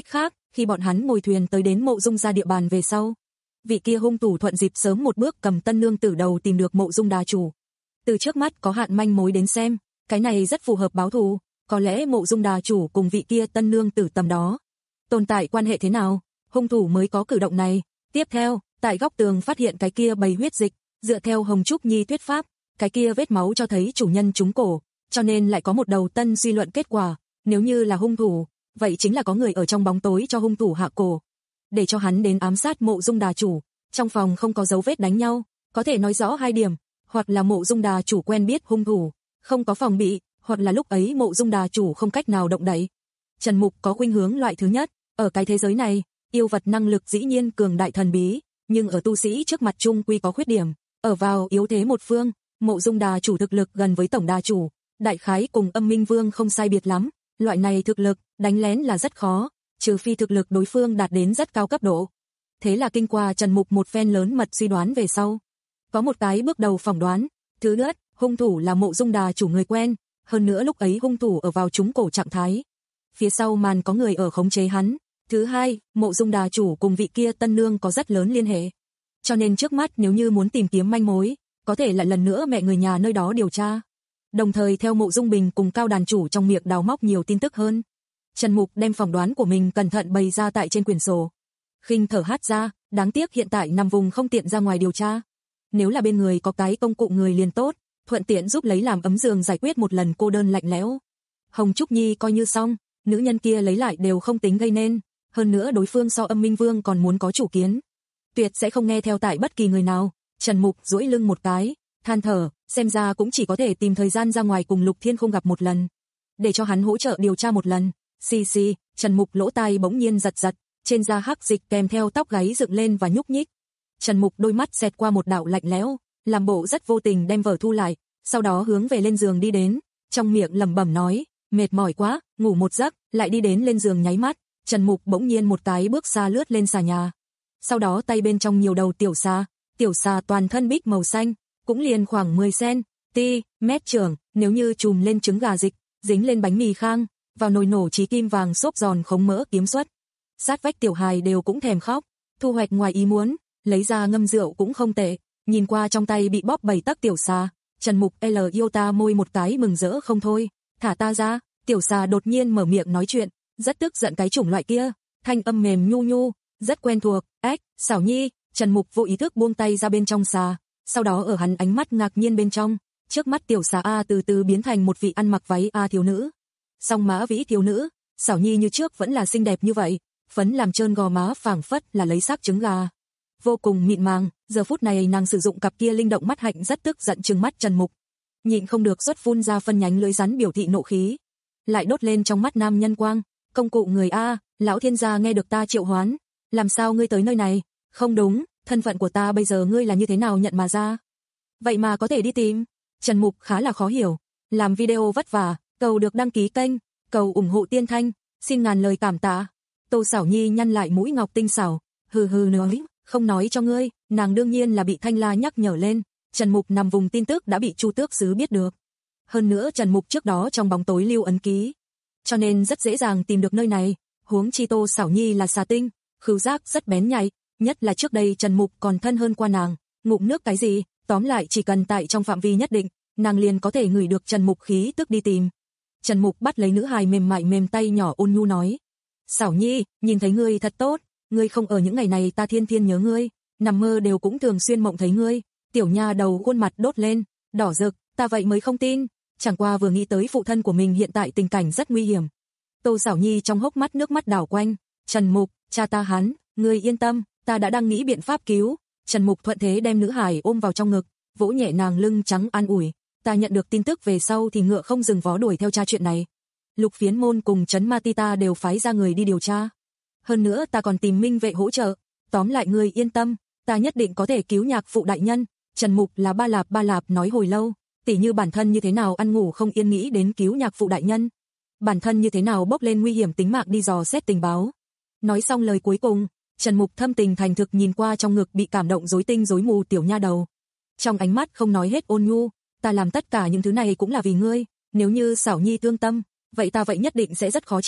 Speaker 2: Khi bọn hắn ngồi thuyền tới đến Mộ Dung gia địa bàn về sau, vị kia hung thủ thuận dịp sớm một bước cầm tân nương tử đầu tìm được Mộ Dung đà chủ. Từ trước mắt có hạn manh mối đến xem, cái này rất phù hợp báo thù, có lẽ Mộ Dung đà chủ cùng vị kia tân nương tử tầm đó tồn tại quan hệ thế nào, hung thủ mới có cử động này. Tiếp theo, tại góc tường phát hiện cái kia bầy huyết dịch, dựa theo Hồng Trúc Nhi thuyết pháp, cái kia vết máu cho thấy chủ nhân trúng cổ, cho nên lại có một đầu tân suy luận kết quả, nếu như là hung thủ, vậy chính là có người ở trong bóng tối cho hung thủ hạ cổ, để cho hắn đến ám sát Mộ Dung đà chủ. Trong phòng không có dấu vết đánh nhau, có thể nói rõ hai điểm, hoặc là Mộ Dung đà chủ quen biết hung thủ, không có phòng bị, hoặc là lúc ấy Mộ Dung đà chủ không cách nào động đậy. Trần Mục có khuynh hướng loại thứ nhất, ở cái thế giới này, yêu vật năng lực dĩ nhiên cường đại thần bí, nhưng ở tu sĩ trước mặt chung quy có khuyết điểm, ở vào yếu thế một phương, Mộ Dung đà chủ thực lực gần với tổng đà chủ, đại khái cùng Âm Minh Vương không sai biệt lắm, loại này thực lực, đánh lén là rất khó, trừ phi thực lực đối phương đạt đến rất cao cấp độ. Thế là kinh qua Trần Mục một phen lớn mật suy đoán về sau, có một cái bước đầu phỏng đoán, thứ nhất, hung thủ là Mộ Dung đà chủ người quen, hơn nữa lúc ấy hung thủ ở vào trúng cổ trạng thái, phía sau màn có người ở khống chế hắn. Thứ hai, Mộ Dung đà chủ cùng vị kia tân nương có rất lớn liên hệ. Cho nên trước mắt nếu như muốn tìm kiếm manh mối, có thể lại lần nữa mẹ người nhà nơi đó điều tra. Đồng thời theo Mộ Dung Bình cùng Cao đàn chủ trong miệng đào móc nhiều tin tức hơn. Trần Mục đem phỏng đoán của mình cẩn thận bày ra tại trên quyển sổ. Khinh thở hát ra, đáng tiếc hiện tại nằm vùng không tiện ra ngoài điều tra. Nếu là bên người có cái công cụ người liền tốt, thuận tiện giúp lấy làm ấm giường giải quyết một lần cô đơn lạnh lẽo. Hồng Trúc Nhi coi như xong, nữ nhân kia lấy lại đều không tính gây nên. Hơn nữa đối phương so Âm Minh Vương còn muốn có chủ kiến, tuyệt sẽ không nghe theo tại bất kỳ người nào. Trần Mục duỗi lưng một cái, than thở, xem ra cũng chỉ có thể tìm thời gian ra ngoài cùng Lục Thiên Khung gặp một lần, để cho hắn hỗ trợ điều tra một lần. Xì xì, Trần Mục lỗ tai bỗng nhiên giật giật, trên da hắc dịch kèm theo tóc gáy dựng lên và nhúc nhích. Trần Mục đôi mắt xẹt qua một đạo lạnh lẽo, làm bộ rất vô tình đem vở thu lại, sau đó hướng về lên giường đi đến, trong miệng lẩm bẩm nói, mệt mỏi quá, ngủ một giấc. Lại đi đến lên giường nháy mắt, Trần Mục bỗng nhiên một cái bước xa lướt lên xà nhà. Sau đó tay bên trong nhiều đầu tiểu xà, tiểu xà toàn thân bích màu xanh, cũng liền khoảng mười xăng-ti-mét trưởng, nếu như chùm lên trứng gà dịch, dính lên bánh mì khang, vào nồi nổ chí kim vàng xốp giòn khống mỡ kiếm xuất. Sát vách tiểu hài đều cũng thèm khóc, thu hoạch ngoài ý muốn, lấy ra ngâm rượu cũng không tệ. Nhìn qua trong tay bị bóp bảy tấc tiểu xà, Trần Mục L yêu ta môi một cái mừng rỡ không thôi, thả ta ra. Tiểu xà đột nhiên mở miệng nói chuyện, rất tức giận cái chủng loại kia, thanh âm mềm nhu nhu, rất quen thuộc. Ếch, Xảo Nhi. Trần Mục vô ý thức buông tay ra bên trong xà, sau đó ở hắn ánh mắt ngạc nhiên bên trong, trước mắt tiểu xà A từ từ biến thành một vị ăn mặc váy A thiếu nữ. Song mã vĩ thiếu nữ, Xảo Nhi như trước vẫn là xinh đẹp như vậy, phấn làm trơn gò má phảng phất là lấy xác trứng gà, vô cùng mịn màng. Giờ phút này nàng sử dụng cặp kia linh động mắt hạnh rất tức giận trừng mắt Trần Mục, nhịn không được xuất phun ra phân nhánh lưỡi rắn biểu thị nộ khí, lại đốt lên trong mắt nam nhân quang. Công cụ người A, lão thiên gia nghe được ta triệu hoán, làm sao ngươi tới nơi này? Không đúng, thân phận của ta bây giờ ngươi là như thế nào nhận mà ra? Vậy mà có thể đi tìm. Trần Mục khá là khó hiểu, làm video vất vả, cầu được đăng ký kênh, cầu ủng hộ Tiên Thanh, xin ngàn lời cảm tạ. Tô Xảo Nhi nhăn lại mũi ngọc tinh xảo, hừ hừ nói, không nói cho ngươi. Nàng đương nhiên là bị Thanh La nhắc nhở lên, Trần Mục nằm vùng tin tức đã bị Chu Tước Sứ biết được. Hơn nữa Trần Mục trước đó trong bóng tối lưu ấn ký, cho nên rất dễ dàng tìm được nơi này. Huống chi Tô Xảo Nhi là xà tinh, khứu giác rất bén nhạy, nhất là trước đây Trần Mục còn thân hơn qua nàng, ngụm nước cái gì, tóm lại chỉ cần tại trong phạm vi nhất định, nàng liền có thể ngửi được Trần Mục khí tức đi tìm. Trần Mục bắt lấy nữ hài mềm mại mềm tay nhỏ ôn nhu nói, Xảo Nhi, nhìn thấy ngươi thật tốt, ngươi không ở những ngày này ta thiên thiên nhớ ngươi, nằm mơ đều cũng thường xuyên mộng thấy ngươi. Tiểu nha đầu khuôn mặt đốt lên, đỏ rực, ta vậy mới không tin, chẳng qua vừa nghĩ tới phụ thân của mình hiện tại tình cảnh rất nguy hiểm. Tô Xảo Nhi trong hốc mắt nước mắt đảo quanh, Trần Mục, cha ta hắn, ngươi yên tâm, ta đã đang nghĩ biện pháp cứu. Trần Mục thuận thế đem nữ hải ôm vào trong ngực, vỗ nhẹ nàng lưng trắng an ủi, ta nhận được tin tức về sau thì ngựa không dừng vó đuổi theo tra chuyện này. Lục Phiến Môn cùng Trấn Ma Ti ta đều phái ra người đi điều tra. Hơn nữa ta còn tìm minh vệ hỗ trợ, tóm lại ngươi yên tâm, ta nhất định có thể cứu nhạc phụ đại nhân. Trần Mục là ba lạp ba lạp nói hồi lâu, tỉ như bản thân như thế nào ăn ngủ không yên nghĩ đến cứu nhạc phụ đại nhân, bản thân như thế nào bốc lên nguy hiểm tính mạng đi dò xét tình báo. Nói xong lời cuối cùng, Trần Mục thâm tình thành thực nhìn qua trong ngực bị cảm động rối tinh rối mù tiểu nha đầu, trong ánh mắt không nói hết ôn nhu, ta làm tất cả những thứ này cũng là vì ngươi, nếu như Xảo Nhi thương tâm, vậy ta vậy nhất định sẽ rất khó chịu.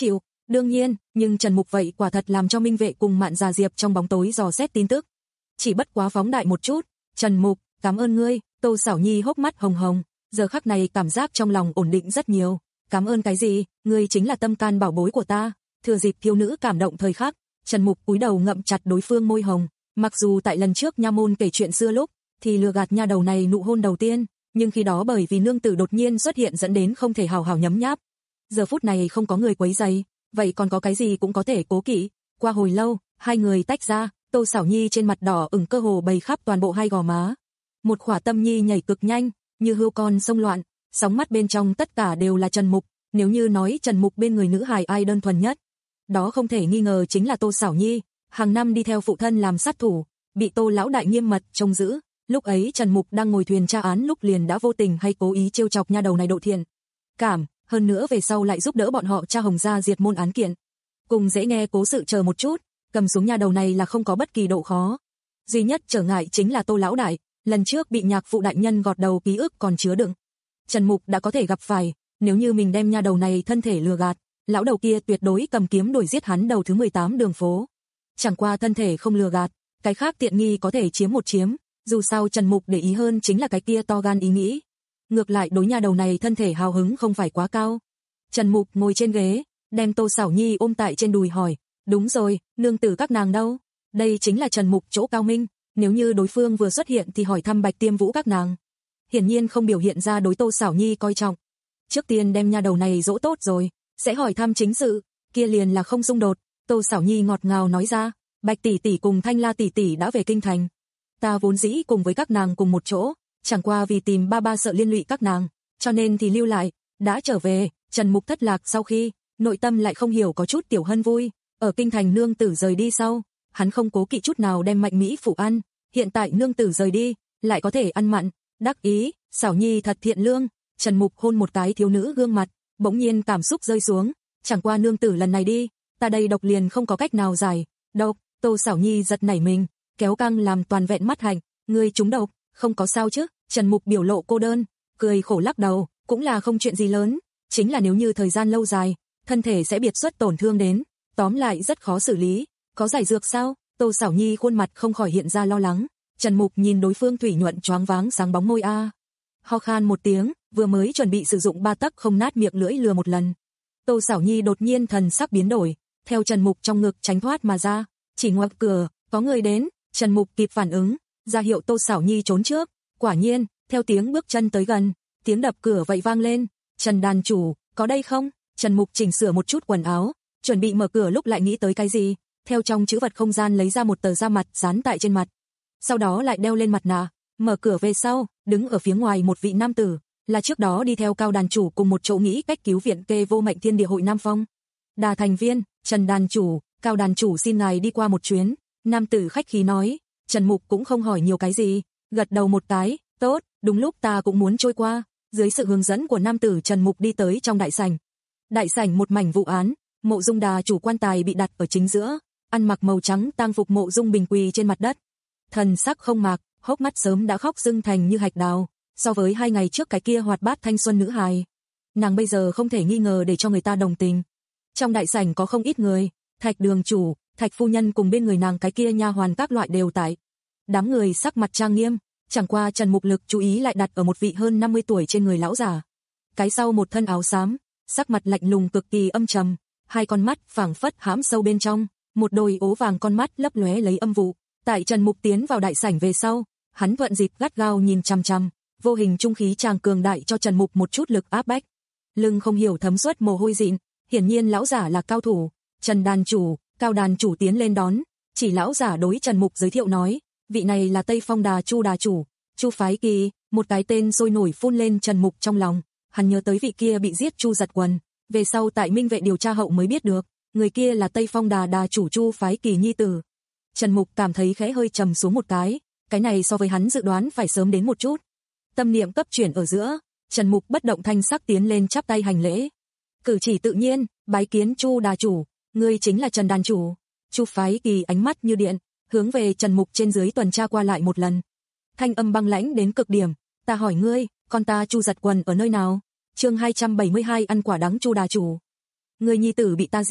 Speaker 2: Đương nhiên, nhưng Trần Mục vậy quả thật làm cho Minh Vệ cùng Mạn Già Diệp trong bóng tối dò xét tin tức. Chỉ bất quá phóng đại một chút, Trần Mục, cảm ơn ngươi, Tô Sảo Nhi hốc mắt hồng hồng, giờ khắc này cảm giác trong lòng ổn định rất nhiều. Cảm ơn cái gì, ngươi chính là tâm can bảo bối của ta. Thừa dịp thiếu nữ cảm động thời khắc, Trần Mục cúi đầu ngậm chặt đối phương môi hồng, mặc dù tại lần trước nha môn kể chuyện xưa lúc thì lừa gạt nha đầu này nụ hôn đầu tiên, nhưng khi đó bởi vì nương tử đột nhiên xuất hiện dẫn đến không thể hào hào nhấm nháp. Giờ phút này không có người quấy rầy, vậy còn có cái gì cũng có thể cố kỵ. Qua hồi lâu, hai người tách ra, Tô Sảo Nhi trên mặt đỏ ửng cơ hồ bày khắp toàn bộ hai gò má. Một khỏa tâm nhi nhảy cực nhanh, như hươu con sông loạn, sóng mắt bên trong tất cả đều là Trần Mục, nếu như nói Trần Mục bên người nữ hài ai đơn thuần nhất, đó không thể nghi ngờ chính là Tô Sảo Nhi, hàng năm đi theo phụ thân làm sát thủ, bị Tô lão đại nghiêm mật trông giữ. Lúc ấy Trần Mục đang ngồi thuyền tra án lúc liền đã vô tình hay cố ý trêu chọc nha đầu này độ thiện cảm, hơn nữa về sau lại giúp đỡ bọn họ tra Hồng gia diệt môn án kiện. Cùng dễ nghe cố sự chờ một chút, cầm xuống nha đầu này là không có bất kỳ độ khó. Duy nhất trở ngại chính là Tô lão đại, lần trước bị nhạc phụ đại nhân gọt đầu ký ức còn chứa đựng. Trần Mục đã có thể gặp phải, nếu như mình đem nha đầu này thân thể lừa gạt, lão đầu kia tuyệt đối cầm kiếm đuổi giết hắn đầu thứ mười tám đường phố. Chẳng qua thân thể không lừa gạt, cái khác tiện nghi có thể chiếm một chiếm, dù sao Trần Mục để ý hơn chính là cái kia to gan ý nghĩ. Ngược lại đối nha đầu này thân thể hào hứng không phải quá cao. Trần Mục ngồi trên ghế, đem Tô Sảo Nhi ôm tại trên đùi hỏi, đúng rồi, nương tử các nàng đâu? Đây chính là Trần Mục chỗ cao minh, nếu như đối phương vừa xuất hiện thì hỏi thăm Bạch Tiêm Vũ các nàng. Hiển nhiên không biểu hiện ra đối Tô Sảo Nhi coi trọng. Trước tiên đem nha đầu này dỗ tốt rồi, sẽ hỏi thăm chính sự, kia liền là không xung đột. Tô Sảo Nhi ngọt ngào nói ra, Bạch tỷ tỷ cùng Thanh La tỷ tỷ đã về kinh thành. Ta vốn dĩ cùng với các nàng cùng một chỗ, chẳng qua vì tìm ba ba sợ liên lụy các nàng, cho nên thì lưu lại, đã trở về. Trần Mục thất lạc sau khi, nội tâm lại không hiểu có chút tiểu hân vui, ở kinh thành nương tử rời đi sau, hắn không cố kỵ chút nào đem Mạnh Mỹ phụ ăn, hiện tại nương tử rời đi, lại có thể ăn mặn, đắc ý, Sảo Nhi thật thiện lương. Trần Mục hôn một cái thiếu nữ gương mặt, bỗng nhiên cảm xúc rơi xuống, chẳng qua nương tử lần này đi, ta đây độc liền không có cách nào giải. Độc, Tô Sảo Nhi giật nảy mình, kéo căng làm toàn vẹn mắt hạnh, ngươi trúng độc, không có sao chứ? Trần Mục biểu lộ cô đơn, cười khổ lắc đầu, cũng là không chuyện gì lớn, chính là nếu như thời gian lâu dài, thân thể sẽ biệt xuất tổn thương đến, tóm lại rất khó xử lý, có giải dược sao? Tô Sảo Nhi khuôn mặt không khỏi hiện ra lo lắng. Trần Mục nhìn đối phương thủy nhuận choáng váng sáng bóng môi a, ho khan một tiếng, vừa mới chuẩn bị sử dụng ba tấc không nát miệng lưỡi lừa một lần. Tô Sảo Nhi đột nhiên thần sắc biến đổi, theo Trần Mục trong ngực tránh thoát mà ra, chỉ ngoặc cửa, có người đến. Trần Mục kịp phản ứng, ra hiệu Tô Sảo Nhi trốn trước. Quả nhiên, theo tiếng bước chân tới gần, tiếng đập cửa vậy vang lên. Trần đàn chủ, có đây không? Trần Mục chỉnh sửa một chút quần áo, chuẩn bị mở cửa lúc lại nghĩ tới cái gì, theo trong trữ vật không gian lấy ra một tờ da mặt dán tại trên mặt, sau đó lại đeo lên mặt nạ. Mở cửa về sau, đứng ở phía ngoài một vị nam tử, là trước đó đi theo Cao đàn chủ cùng một chỗ nghĩ cách cứu viện kê vô mệnh thiên địa hội Nam Phong. Đà thành viên, Trần đàn chủ, Cao đàn chủ xin ngài đi qua một chuyến. Nam tử khách khí nói. Trần Mục cũng không hỏi nhiều cái gì, gật đầu một cái, tốt, đúng lúc ta cũng muốn trôi qua. Dưới sự hướng dẫn của nam tử, Trần Mục đi tới trong đại sảnh. Đại sảnh một mảnh vụ án, Mộ Dung Đà chủ quan tài bị đặt ở chính giữa, ăn mặc màu trắng tang phục Mộ Dung bình quỳ trên mặt đất. Thần sắc không mạc, hốc mắt sớm đã khóc rưng thành như hạch đào, so với hai ngày trước cái kia hoạt bát thanh xuân nữ hài, nàng bây giờ không thể nghi ngờ để cho người ta đồng tình. Trong đại sảnh có không ít người, Thạch đường chủ, Thạch phu nhân cùng bên người nàng cái kia nha hoàn các loại đều tại. Đám người sắc mặt trang nghiêm, chẳng qua Trần Mục lực chú ý lại đặt ở một vị hơn năm mươi tuổi trên người lão giả. Cái sau một thân áo xám, sắc mặt lạnh lùng cực kỳ âm trầm, hai con mắt phảng phất hãm sâu bên trong, một đôi ố vàng con mắt lấp lóe lấy âm vụ. Tại Trần Mục tiến vào đại sảnh về sau, hắn thuận dịp gắt gao nhìn chằm chằm, vô hình trung khí tràng cường đại cho Trần Mục một chút lực áp bách. Lưng không hiểu thấm suất mồ hôi dịn, hiển nhiên lão giả là cao thủ. Trần đàn chủ, Cao đàn chủ tiến lên đón, chỉ lão giả đối Trần Mục giới thiệu nói, vị này là Tây Phong Đà Chu đà chủ, Chu Phái Kỳ. Một cái tên sôi nổi phun lên Trần Mục trong lòng, hắn nhớ tới vị kia bị giết Chu Giật Quần, về sau tại Minh Vệ điều tra hậu mới biết được, người kia là Tây Phong Đà đà chủ Chu Phái Kỳ nhi tử. Trần Mục cảm thấy khẽ hơi trầm xuống một cái, cái này so với hắn dự đoán phải sớm đến một chút. Tâm niệm cấp chuyển ở giữa, Trần Mục bất động thanh sắc tiến lên chắp tay hành lễ. Cử chỉ tự nhiên, bái kiến Chu đà chủ, ngươi chính là Trần đàn chủ. Chu Phái Kỳ ánh mắt như điện, hướng về Trần Mục trên dưới tuần tra qua lại một lần. Thanh âm băng lãnh đến cực điểm, ta hỏi ngươi, con ta Chu Giật Quần ở nơi nào? Chương hai trăm bảy mươi hai ăn quả đắng Chu đà chủ. Ngươi nhi tử bị ta giết,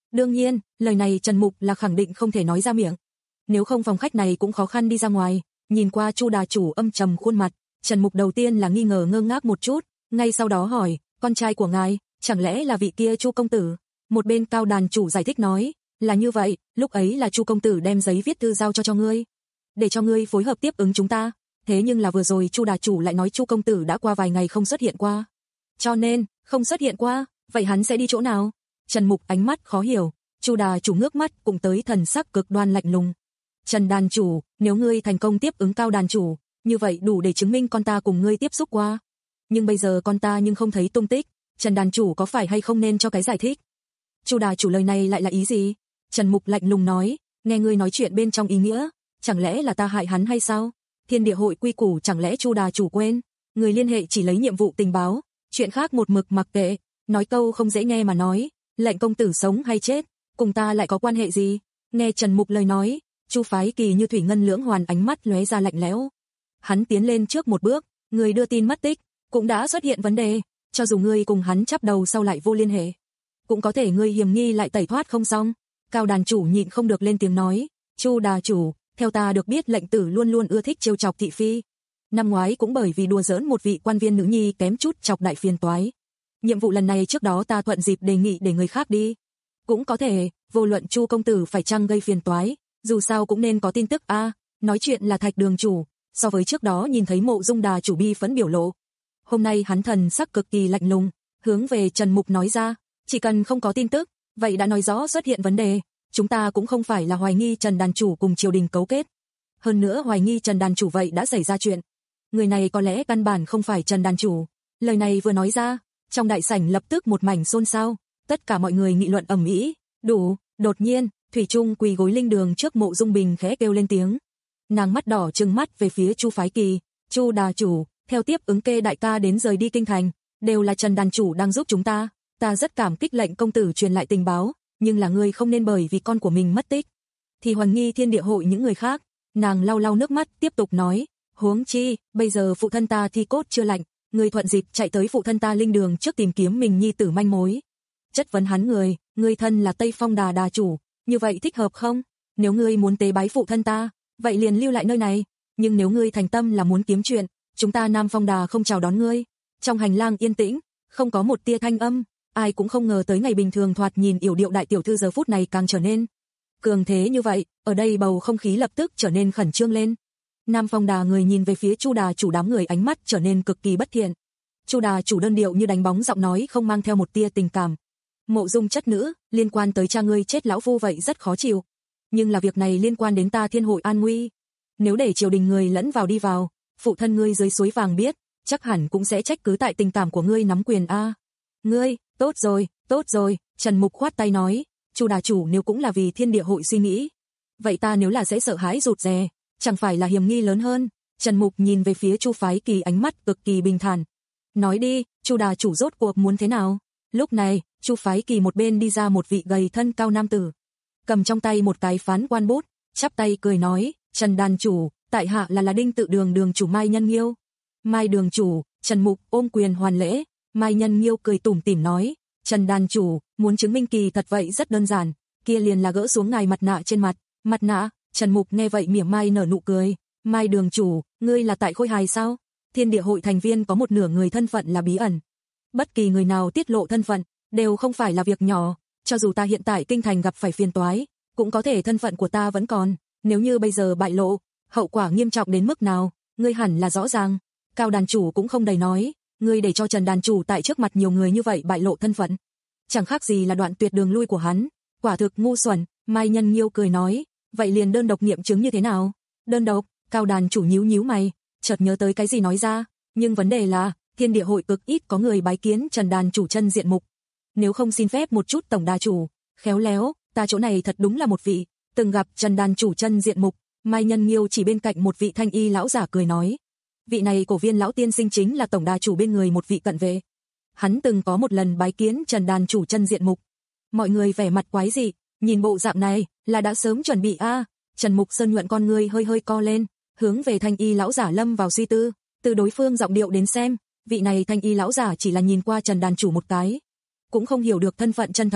Speaker 2: Đương nhiên, lời này Trần Mục là khẳng định không thể nói ra miệng. Nếu không phòng khách này cũng khó khăn đi ra ngoài. Nhìn qua Chu đà chủ âm trầm khuôn mặt, Trần Mục đầu tiên là nghi ngờ ngơ ngác một chút, ngay sau đó hỏi, con trai của ngài, chẳng lẽ là vị kia Chu công tử? Một bên Cao đàn chủ giải thích nói, là như vậy, lúc ấy là Chu công tử đem giấy viết thư giao cho cho ngươi, để cho ngươi phối hợp tiếp ứng chúng ta. Thế nhưng là vừa rồi Chu đà chủ lại nói Chu công tử đã qua vài ngày không xuất hiện qua. Cho nên, không xuất hiện qua, vậy hắn sẽ đi chỗ nào? Trần Mục ánh mắt khó hiểu, Chu đà chủ ngước mắt cũng tới thần sắc cực đoan lạnh lùng. Trần đàn chủ, nếu ngươi thành công tiếp ứng Cao đàn chủ, như vậy đủ để chứng minh con ta cùng ngươi tiếp xúc qua. Nhưng bây giờ con ta nhưng không thấy tung tích, Trần đàn chủ có phải hay không nên cho cái giải thích? Chu đà chủ lời này lại là ý gì? Trần Mục lạnh lùng nói, nghe ngươi nói chuyện bên trong ý nghĩa, chẳng lẽ là ta hại hắn hay sao? Thiên địa hội quy củ chẳng lẽ Chu đà chủ quên? Người liên hệ chỉ lấy nhiệm vụ tình báo, chuyện khác một mực mặc kệ, nói câu không dễ nghe mà nói, lệnh công tử sống hay chết, cùng ta lại có quan hệ gì? Nghe Trần Mục lời nói, Chu Phái Kỳ như thủy ngân lưỡng hoàn ánh mắt lóe ra lạnh lẽo. Hắn tiến lên trước một bước, người đưa tin mất tích, cũng đã xuất hiện vấn đề, cho dù ngươi cùng hắn chắp đầu sau lại vô liên hệ, cũng có thể ngươi hiểm nghi lại tẩy thoát không xong. Cao đàn chủ nhịn không được lên tiếng nói, Chu đà chủ, theo ta được biết lệnh tử luôn luôn ưa thích trêu chọc thị phi. Năm ngoái cũng bởi vì đùa giỡn một vị quan viên nữ nhi kém chút chọc đại phiền toái. Nhiệm vụ lần này trước đó ta thuận dịp đề nghị để người khác đi. Cũng có thể, vô luận Chu công tử phải chăng gây phiền toái, dù sao cũng nên có tin tức a. À, nói chuyện là Thạch đường chủ, so với trước đó nhìn thấy Mộ Dung đà chủ bi phẫn biểu lộ. Hôm nay hắn thần sắc cực kỳ lạnh lùng, hướng về Trần Mục nói ra, chỉ cần không có tin tức, vậy đã nói rõ xuất hiện vấn đề, chúng ta cũng không phải là hoài nghi Trần đàn chủ cùng triều đình cấu kết. Hơn nữa hoài nghi Trần đàn chủ vậy đã xảy ra chuyện. Người này có lẽ căn bản không phải Trần đàn chủ. Lời này vừa nói ra, trong đại sảnh lập tức một mảnh xôn xao, tất cả mọi người nghị luận ầm ĩ. Đủ, đột nhiên, Thủy Trung quỳ gối linh đường trước Mộ Dung Bình khẽ kêu lên tiếng. Nàng mắt đỏ trừng mắt về phía Chu Phái Kỳ, Chu đà chủ, theo tiếp ứng kê đại ca đến rời đi kinh thành, đều là Trần đàn chủ đang giúp chúng ta, ta rất cảm kích lệnh công tử truyền lại tình báo, nhưng là ngươi không nên bởi vì con của mình mất tích thì hoài nghi thiên địa hội những người khác. Nàng lau lau nước mắt tiếp tục nói, huống chi, bây giờ phụ thân ta thi cốt chưa lạnh, ngươi thuận dịp chạy tới phụ thân ta linh đường trước tìm kiếm mình nhi tử manh mối. Chất vấn hắn người, ngươi thân là Tây Phong đà đà chủ, như vậy thích hợp không? Nếu ngươi muốn tế bái phụ thân ta, vậy liền lưu lại nơi này, nhưng nếu ngươi thành tâm là muốn kiếm chuyện, chúng ta Nam Phong đà không chào đón ngươi. Trong hành lang yên tĩnh, không có một tia thanh âm, ai cũng không ngờ tới ngày bình thường thoạt nhìn yểu điệu đại tiểu thư giờ phút này càng trở nên cường thế như vậy, ở đây bầu không khí lập tức trở nên khẩn trương lên. Nam Phong đà người nhìn về phía Chu đà chủ, đám người ánh mắt trở nên cực kỳ bất thiện. Chu đà chủ đơn điệu như đánh bóng, giọng nói không mang theo một tia tình cảm. Mộ Dung chất nữ, liên quan tới cha ngươi chết lão phu vậy rất khó chịu, nhưng là việc này liên quan đến ta Thiên hội an nguy, nếu để triều đình người lẫn vào đi vào, phụ thân ngươi dưới suối vàng biết, chắc hẳn cũng sẽ trách cứ tại tình cảm của ngươi nắm quyền a. À. Ngươi, tốt rồi, tốt rồi, Trần Mục khoát tay nói, Chu đà chủ nếu cũng là vì thiên địa hội suy nghĩ, vậy ta nếu là sẽ sợ hãi rụt rè, chẳng phải là hiểm nghi lớn hơn. Trần Mục nhìn về phía Chu Phái Kỳ, ánh mắt cực kỳ bình thản. Nói đi, Chu đà chủ rốt cuộc muốn thế nào? Lúc này, Chu Phái Kỳ một bên đi ra một vị gầy thân cao nam tử, cầm trong tay một cái phán quan bút, chắp tay cười nói, Trần đàn chủ, tại hạ là là Đinh Tự Đường đường chủ Mai Nhân Nghiêu. Mai đường chủ, Trần Mục ôm quyền hoàn lễ. Mai Nhân Nghiêu cười tủm tỉm nói, Trần đàn chủ, muốn chứng minh kỳ thật vậy rất đơn giản, kia liền là gỡ xuống ngài mặt nạ trên mặt. Mặt nạ? Trần Mục nghe vậy mỉa mai nở nụ cười. Mai đường chủ, ngươi là tại Khôi Hài sao? Thiên địa hội thành viên có một nửa người thân phận là bí ẩn, bất kỳ người nào tiết lộ thân phận đều không phải là việc nhỏ, cho dù ta hiện tại kinh thành gặp phải phiền toái, cũng có thể thân phận của ta vẫn còn, nếu như bây giờ bại lộ, hậu quả nghiêm trọng đến mức nào, ngươi hẳn là rõ ràng. Cao đàn chủ cũng không đầy nói, ngươi để cho Trần đàn chủ tại trước mặt nhiều người như vậy bại lộ thân phận, chẳng khác gì là đoạn tuyệt đường lui của hắn, quả thực ngu xuẩn. Mai Nhân Nghiêu cười nói, vậy liền đơn độc nghiệm chứng như thế nào? Đơn độc? Cao đàn chủ nhíu nhíu mày, chợt nhớ tới cái gì nói ra, nhưng vấn đề là, thiên địa hội cực ít có người bái kiến Trần đàn chủ chân diện mục. Nếu không xin phép một chút tổng đà chủ, khéo léo, ta chỗ này thật đúng là một vị từng gặp Trần đàn chủ chân diện mục. Mai Nhân Nghiêu chỉ bên cạnh một vị thanh y lão giả cười nói, vị này cổ viên lão tiên sinh chính là tổng đà chủ bên người một vị cận vệ. Hắn từng có một lần bái kiến Trần đàn chủ chân diện mục. Mọi người vẻ mặt quái dị, nhìn bộ dạng này là đã sớm chuẩn bị a. À. Trần Mục Sơn nhuận con ngươi hơi hơi co lên, hướng về thanh y lão giả lâm vào suy tư. Từ đối phương giọng điệu đến xem, vị này thanh y lão giả chỉ là nhìn qua Trần đàn chủ một cái, cũng không hiểu được thân phận chân thật,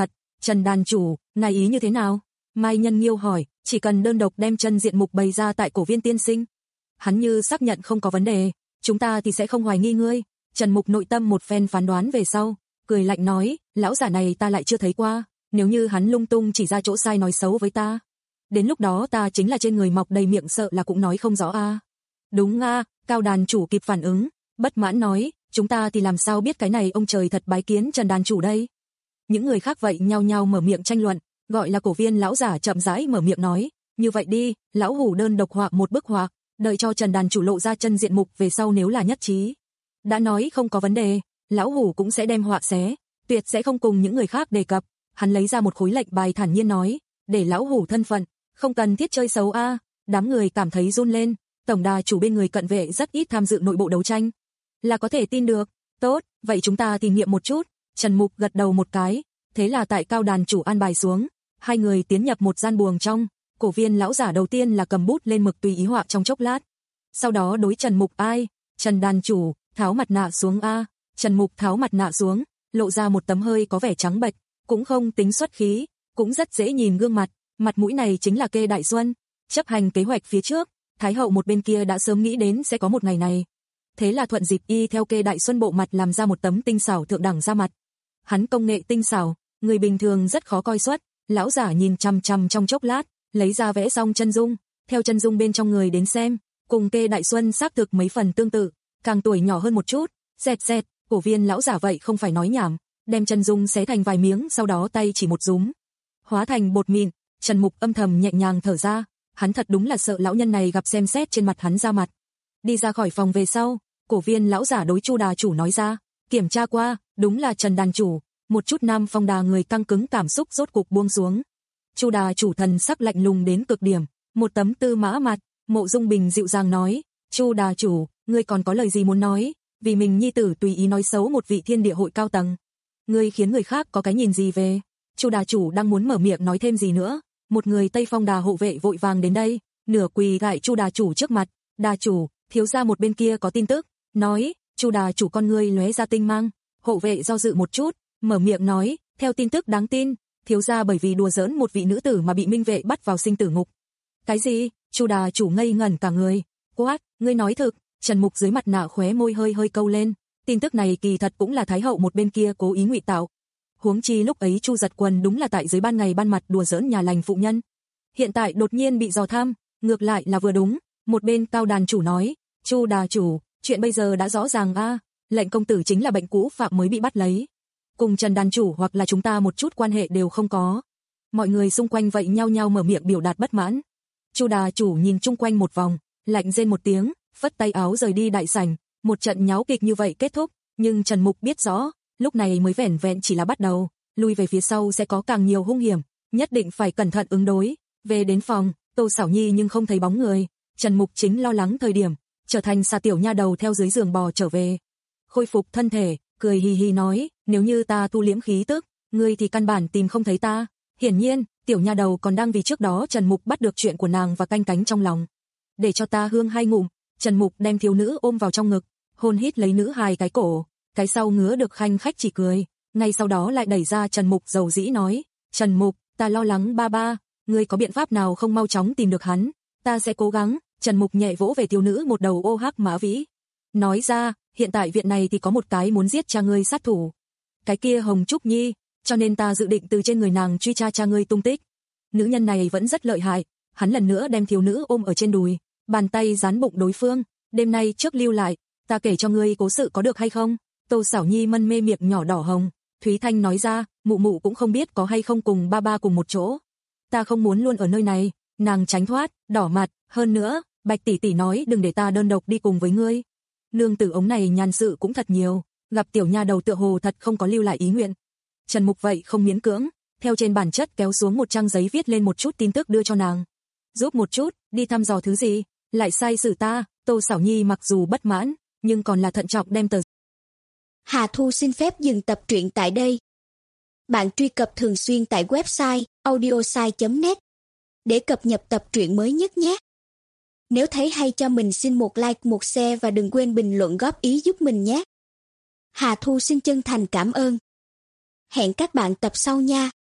Speaker 2: Trần đàn chủ, ngài ý như thế nào? Mai Nhân Nghiêu hỏi, chỉ cần đơn độc đem chân diện mục bày ra tại Cổ Viên tiên sinh. Hắn như xác nhận không có vấn đề, chúng ta thì sẽ không hoài nghi ngươi. Trần Mục nội tâm một phen phán đoán về sau, cười lạnh nói, lão giả này ta lại chưa thấy qua, nếu như hắn lung tung chỉ ra chỗ sai nói xấu với ta. Đến lúc đó ta chính là trên người mọc đầy miệng sợ là cũng nói không rõ a. À. Đúng a, à, Cao đàn chủ kịp phản ứng, bất mãn nói, chúng ta thì làm sao biết cái này ông trời thật bái kiến Trần đàn chủ đây. Những người khác vậy nhao nhao mở miệng tranh luận, gọi là Cổ Viên lão giả chậm rãi mở miệng nói, như vậy đi, lão hủ đơn độc họa một bức họa, đợi cho Trần đàn chủ lộ ra chân diện mục về sau nếu là nhất trí. Đã nói không có vấn đề, lão hủ cũng sẽ đem họa xé, tuyệt sẽ không cùng những người khác đề cập. Hắn lấy ra một khối lệnh bài thản nhiên nói, để lão hủ thân phận, không cần thiết chơi xấu a. À. Đám người cảm thấy run lên, tổng đà chủ bên người cận vệ rất ít tham dự nội bộ đấu tranh, là có thể tin được. Tốt, vậy chúng ta thì nghiệm một chút. Trần Mục gật đầu một cái, thế là tại Cao đàn chủ an bài xuống, hai người tiến nhập một gian buồng trong. Cổ Viên lão giả đầu tiên là cầm bút lên mực tùy ý họa trong chốc lát, sau đó đối Trần Mục ai, Trần đàn chủ, tháo mặt nạ xuống a. Trần Mục tháo mặt nạ xuống, lộ ra một tấm hơi có vẻ trắng bệch, cũng không tính xuất khí, cũng rất dễ nhìn gương mặt, mặt mũi này chính là Kê Đại Xuân. Chấp hành kế hoạch phía trước, Thái hậu một bên kia đã sớm nghĩ đến sẽ có một ngày này. Thế là thuận dịp y theo Kê Đại Xuân bộ mặt làm ra một tấm tinh xảo thượng đẳng da mặt. Hắn công nghệ tinh xảo, người bình thường rất khó coi xuất, lão giả nhìn chằm chằm trong chốc lát, lấy ra vẽ xong chân dung, theo chân dung bên trong người đến xem, cùng Kê Đại Xuân xác thực mấy phần tương tự, càng tuổi nhỏ hơn một chút. Xẹt xẹt, Cổ Viên lão giả vậy không phải nói nhảm, đem chân dung xé thành vài miếng, sau đó tay chỉ một rúm, hóa thành bột mịn. Trần Mục âm thầm nhẹ nhàng thở ra, hắn thật đúng là sợ lão nhân này gặp xem xét trên mặt hắn da mặt. Đi ra khỏi phòng về sau, Cổ Viên lão giả đối Chu đà chủ nói ra, kiểm tra qua, đúng là Trần đàn chủ. Một chút Nam Phong đà người căng cứng cảm xúc rốt cục buông xuống. Chu đà chủ thần sắc lạnh lùng đến cực điểm, một tấm tư mã mặt. Mộ Dung Bình dịu dàng nói, Chu đà chủ, ngươi còn có lời gì muốn nói? Vì mình nhi tử tùy ý nói xấu một vị thiên địa hội cao tầng, ngươi khiến người khác có cái nhìn gì về? Chu đà chủ đang muốn mở miệng nói thêm gì nữa, một người Tây Phong đà hộ vệ vội vàng đến đây, nửa quỳ gại Chu đà chủ trước mặt. Đà chủ, thiếu gia một bên kia có tin tức, nói. Chu đà chủ con ngươi lóe ra tinh mang, hộ vệ do dự một chút, mở miệng nói, theo tin tức đáng tin, thiếu gia bởi vì đùa giỡn một vị nữ tử mà bị minh vệ bắt vào sinh tử ngục. Cái gì? Chu đà chủ ngây ngẩn cả người. Quát, ngươi nói thực? Trần Mục dưới mặt nạ khóe môi hơi hơi câu lên, tin tức này kỳ thật cũng là Thái hậu một bên kia cố ý ngụy tạo. Huống chi lúc ấy Chu Giật Quần đúng là tại dưới ban ngày ban mặt đùa giỡn nhà lành phụ nhân, hiện tại đột nhiên bị dò thăm, ngược lại là vừa đúng. Một bên Cao đàn chủ nói, Chu đà chủ, chuyện bây giờ đã rõ ràng a, à, lệnh công tử chính là bệnh cũ phạm mới bị bắt lấy, cùng Trần đàn chủ hoặc là chúng ta một chút quan hệ đều không có. Mọi người xung quanh vậy nhao nhao mở miệng biểu đạt bất mãn. Chu đà chủ nhìn chung quanh một vòng, lạnh rên một tiếng, phất tay áo rời đi đại sảnh. Một trận nháo kịch như vậy kết thúc, nhưng Trần Mục biết rõ, lúc này mới vẻn vẹn chỉ là bắt đầu, lui về phía sau sẽ có càng nhiều hung hiểm, nhất định phải cẩn thận ứng đối. Về đến phòng, Tô Sảo Nhi nhưng không thấy bóng người, Trần Mục chính lo lắng thời điểm, trở thành xà tiểu nha đầu theo dưới giường bò trở về. Khôi phục thân thể, cười hì hì nói, nếu như ta tu liễm khí tức, ngươi thì căn bản tìm không thấy ta. Hiển nhiên, tiểu nha đầu còn đang vì trước đó Trần Mục bắt được chuyện của nàng và canh cánh trong lòng. Để cho ta hương hai ngụm. Trần Mục đem thiếu nữ ôm vào trong ngực, hôn hít lấy nữ hài cái cổ, cái sau ngứa được khanh khách chỉ cười, ngay sau đó lại đẩy ra Trần Mục dầu dĩ nói, Trần Mục, ta lo lắng ba ba, ngươi có biện pháp nào không mau chóng tìm được hắn? Ta sẽ cố gắng. Trần Mục nhẹ vỗ về thiếu nữ một đầu ô hắc mã vĩ, nói ra, hiện tại viện này thì có một cái muốn giết cha ngươi sát thủ, cái kia Hồng Trúc Nhi, cho nên ta dự định từ trên người nàng truy tra cha ngươi tung tích. Nữ nhân này vẫn rất lợi hại. Hắn lần nữa đem thiếu nữ ôm ở trên đùi, bàn tay dán bụng đối phương, đêm nay trước lưu lại, ta kể cho ngươi cố sự có được hay không? Tô Sảo Nhi mân mê miệng nhỏ đỏ hồng, Thúy Thanh nói ra, mụ mụ cũng không biết có hay không cùng ba ba cùng một chỗ. Ta không muốn luôn ở nơi này. Nàng tránh thoát, đỏ mặt, hơn nữa, Bạch tỷ tỷ nói đừng để ta đơn độc đi cùng với ngươi. Nương tử ống này nhàn sự cũng thật nhiều, gặp tiểu nha đầu tựa hồ thật không có lưu lại ý nguyện. Trần Mục vậy không miễn cưỡng, theo trên bản chất kéo xuống một trang giấy viết lên một chút tin tức đưa cho nàng. Giúp một chút, đi thăm dò thứ gì, lại sai xử ta. Tô Sảo Nhi mặc dù bất mãn, nhưng còn là thận trọng đem tờ.
Speaker 3: Hà Thu xin phép dừng tập truyện tại đây. Bạn truy cập thường xuyên tại website audiosai chấm net để cập nhật tập truyện mới nhất nhé. Nếu thấy hay cho mình xin một like, một share và đừng quên bình luận góp ý giúp mình nhé. Hà Thu xin chân thành cảm ơn. Hẹn các bạn tập sau nha.